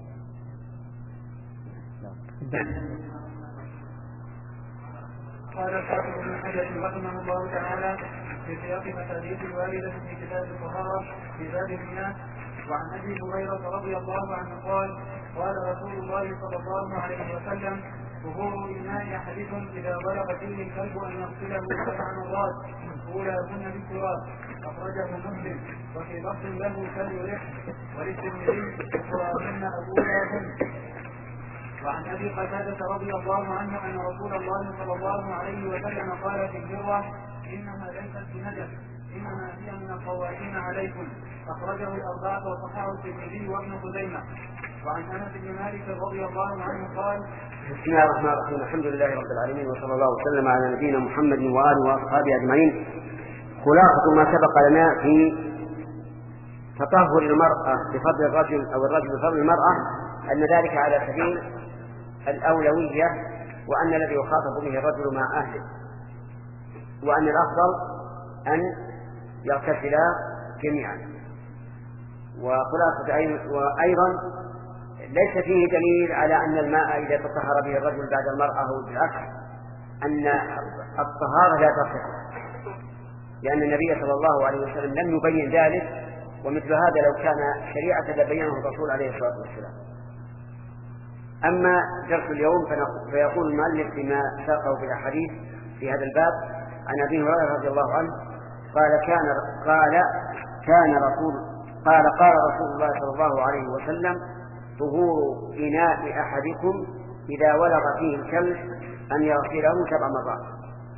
قال الحافظ ابن حجر رحمه الله تعالى في سياق متاديب الواردة في كتاب الطهارة في باب المياه، وعن ابي هريرة رضي الله عنه قال قال رسول الله صلى الله عليه وسلم طهور إناء أحدكم إذا بلغ فيه الكلب أن يغسله سبع مرات أولاهن بالتراب، أخرجه مسلم. وفي لفظ له فليرح وللترمذي أخراهن أولاهن. وعن أبي قتادة رضي الله عنه أن رسول الله صلى الله عليه وسلم قال في الجرة إنها ليست بنجس إنما هي من الطوافين عليكم، أخرجه الأربعة وصححه الترمذي وابن خزيمة. وعن أنس بن مالك رضي الله عنه قال بسم الله الرحمن الرحيم الحمد لله رب العالمين وصلى الله وسلم على نبينا محمد وآله وأصحابه أجمعين. خلاصة ما سبق لنا في تطهر المرأة بفضل الرجل أو الرجل بفضل المرأة أن ذلك على سبيل الأولوية، وأن الذي يخاطب به الرجل مع أهله، وأن الأفضل أن يغتسلا جميعا. وخلاصة وأيضا ليس فيه دليل على أن الماء إذا تطهر به الرجل بعد المرأة أو بالعكس أن الطهارة لا تصح، لأن النبي صلى الله عليه وسلم لم يبين ذلك، ومثل هذا لو كان شريعة لبينه الرسول عليه الصلاة والسلام. أما درس اليوم فيقول المؤلف بما ساقه في الأحاديث في هذا الباب عن أبي هريرة رضي الله عنه قال كان قال كان رسول قال قال رسول الله صلى الله عليه وسلم طهور إناء أحدكم إذا ولغ فيه الكلب أن يغسله سبع مرات.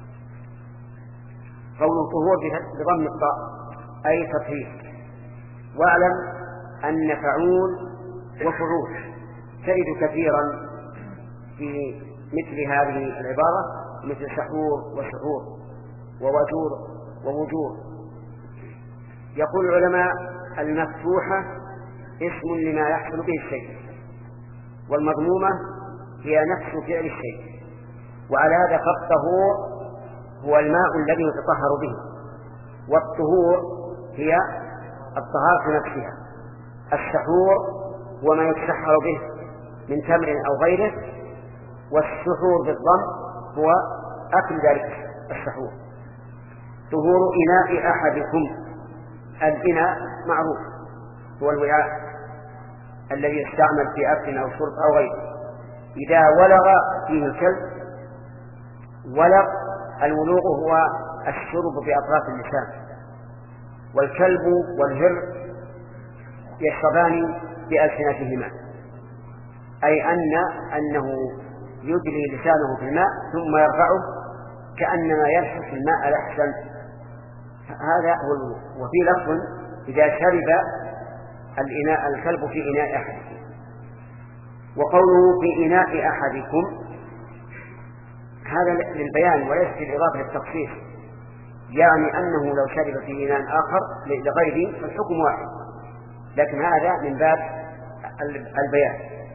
قول طهور بضم الطاء أي تطهير. واعلم أن فعول وفعول ترد كثيرا في مثل هذه العبارة، مثل سحور وسحور ووجور ووجور. يقول العلماء المفتوحة اسم لما يحصل به الشيء، والمضمومة هي نفس فعل الشيء، وعلى هذا فالطهور هو الماء الذي يتطهر به، والطهور هي الطهارة نفسها. السحور هو ما يتسحر به من تمر أو غيره، والسحور بالضم هو أكل ذلك السحور. طهور إناء أحدكم، الإناء معروف هو الوعاء الذي يستعمل في أكل أو شرب أو غيره. إذا ولغ فيه الكلب، ولغ الولوغ هو الشرب بأطراف اللسان، والكلب والهر يشربان بألسنتهما، أي أن أنه يدلي لسانه في الماء ثم يرفعه كأنما يلحس الماء لحسا، هذا هو الولوغ. وفي لفظ إذا شرب الإناء الكلب في إناء أحدكم. وقوله في إناء أحدكم هذا للبيان وليس للإضافة للتخصيص، يعني أنه لو شرب في إناء آخر لغيره فالحكم واحد، لكن هذا من باب البيان.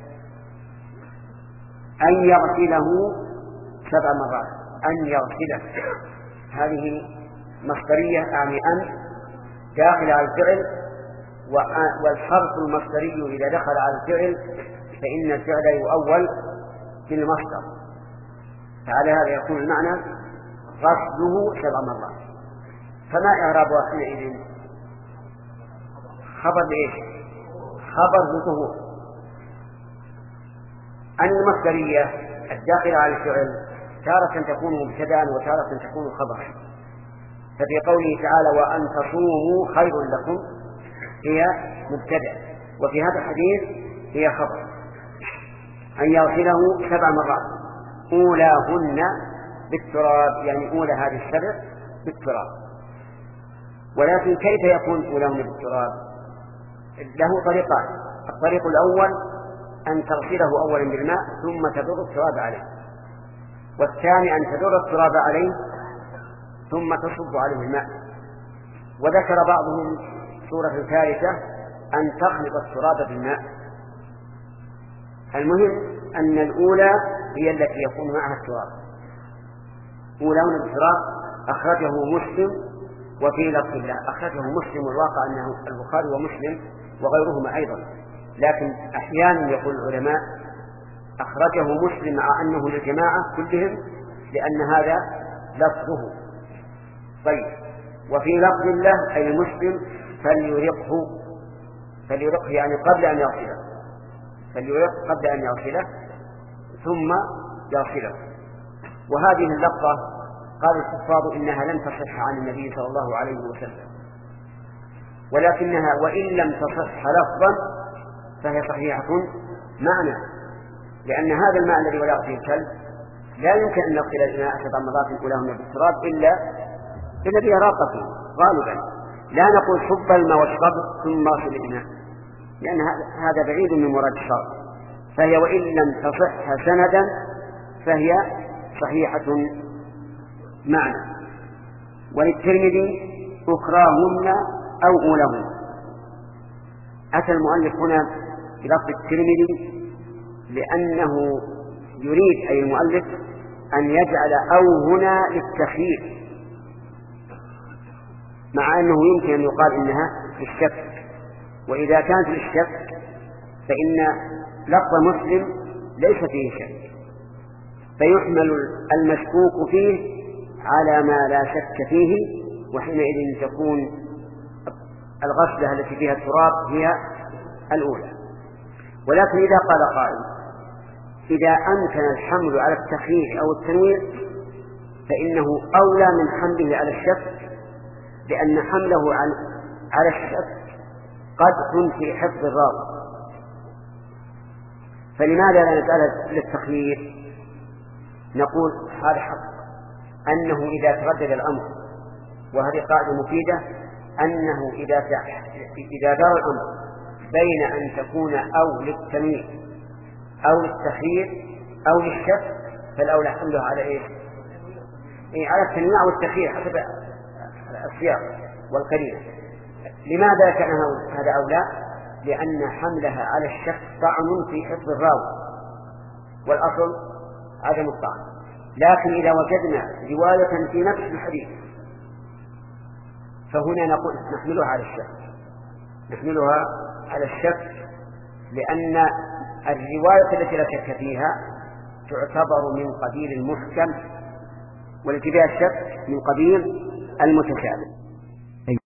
أن يغسله سبع مرات، أن يغسله هذه مصدرية، يعني أن داخل على الفعل، والحرف المصدري إذا دخل على الفعل فإن الفعل يؤول بالمصدر، فعلى هذا يكون المعنى غسله سبع مرات. فما إعرابها حينئذ؟ خبر لإيش؟ خبر لطهور. أن المصدرية الداخلة على الفعل تارة تكون مبتدأ وتارة تكون خبرا، ففي قوله تعالى وأن تصوموا خير لكم هي مبتدأ، وفي هذا الحديث هي خبر. أن يغسله سبع مرات، أولاهن بالتراب، يعني أولى هذه السبع بالتراب. ولكن كيف يكون أولاهن بالتراب؟ له طريقان. الطريق الأول أن تغسله أولا بالماء ثم تدر التراب عليه، والثاني أن تدر التراب عليه ثم تصب عليه الماء. وذكر بعضهم صورة ثالثة أن تخلط التراب بالماء. المهم أن الأولى هي التي يكون معها التراب. أولاهن بالتراب أخرجه مسلم، وفي لفظ الله أخرجه مسلم، والواقع أنه البخاري ومسلم وغيرهما أيضا، لكن أحيانا يقول العلماء أخرجه مسلم مع أنه للجماعة كلهم لأن هذا لفظه. طيب، وفي لفظ الله أي مسلم فليرقه، فليرقه يعني قبل أن يغسله، فليرق قبل أن يغسله ثم يغسله. وهذه اللفظة قال الحفاظ إنها لم تصح عن النبي صلى الله عليه وسلم، ولكنها وإن لم تصح لفظا فهي صحيحة معنى، لأن هذا الماء الذي ولغ فيه الكلب لا يمكن أن يغسل الإناء سبع مرات أولاهن بالتراب إلا الذي يراق فيه غالبا. لا نقول صب الماء واشرب ثم اغسل الإناء، لأن هذا بعيد من مراد الشرع. فهي وإن لم تصح سندا فهي صحيحة معنى. وللترمذي أخراهن أو أولهن. أتى المؤلف هنا بلفظ الترمذي لأنه يريد أي المؤلف أن يجعل أو هنا للتخيير، مع أنه يمكن أن يقال إنها في الشك، وإذا كانت في الشك فإن لفظ مسلم ليس فيه شك، فيحمل المشكوك فيه على ما لا شك فيه، وحينئذ تكون الغسلة التي فيها التراب هي الأولى. ولكن إذا قال قائل إذا أمكن الحمل على التخيير أو التنوير فإنه أولى من حمله على الشك، لأن حمله على الشك قدح في حفظ الراوي. فلماذا لا نسأل للتخيير؟ نقول هذا حق أنه إذا تردد الأمر، وهذه قاعدة مفيدة، أنه إذا إذا دار الأمر بين أن تكون أو للتنوير أو للتخيير أو للشك فالأولى حمله على إيش؟ إيه، على التنويع أو التخيير حسب السياق والقرينة. لماذا كان هذا أولى؟ لأن حملها على الشك طعن في حفظ الراوي، والأصل عدم الطعن. لكن إذا وجدنا رواية في نفس الحديث فهنا نقول نحملها على الشك، نحملها على الشك لأن الرواية التي لا شك فيها تعتبر من قبيل المحكم والتي فيها الشك من قبيل المتشابه.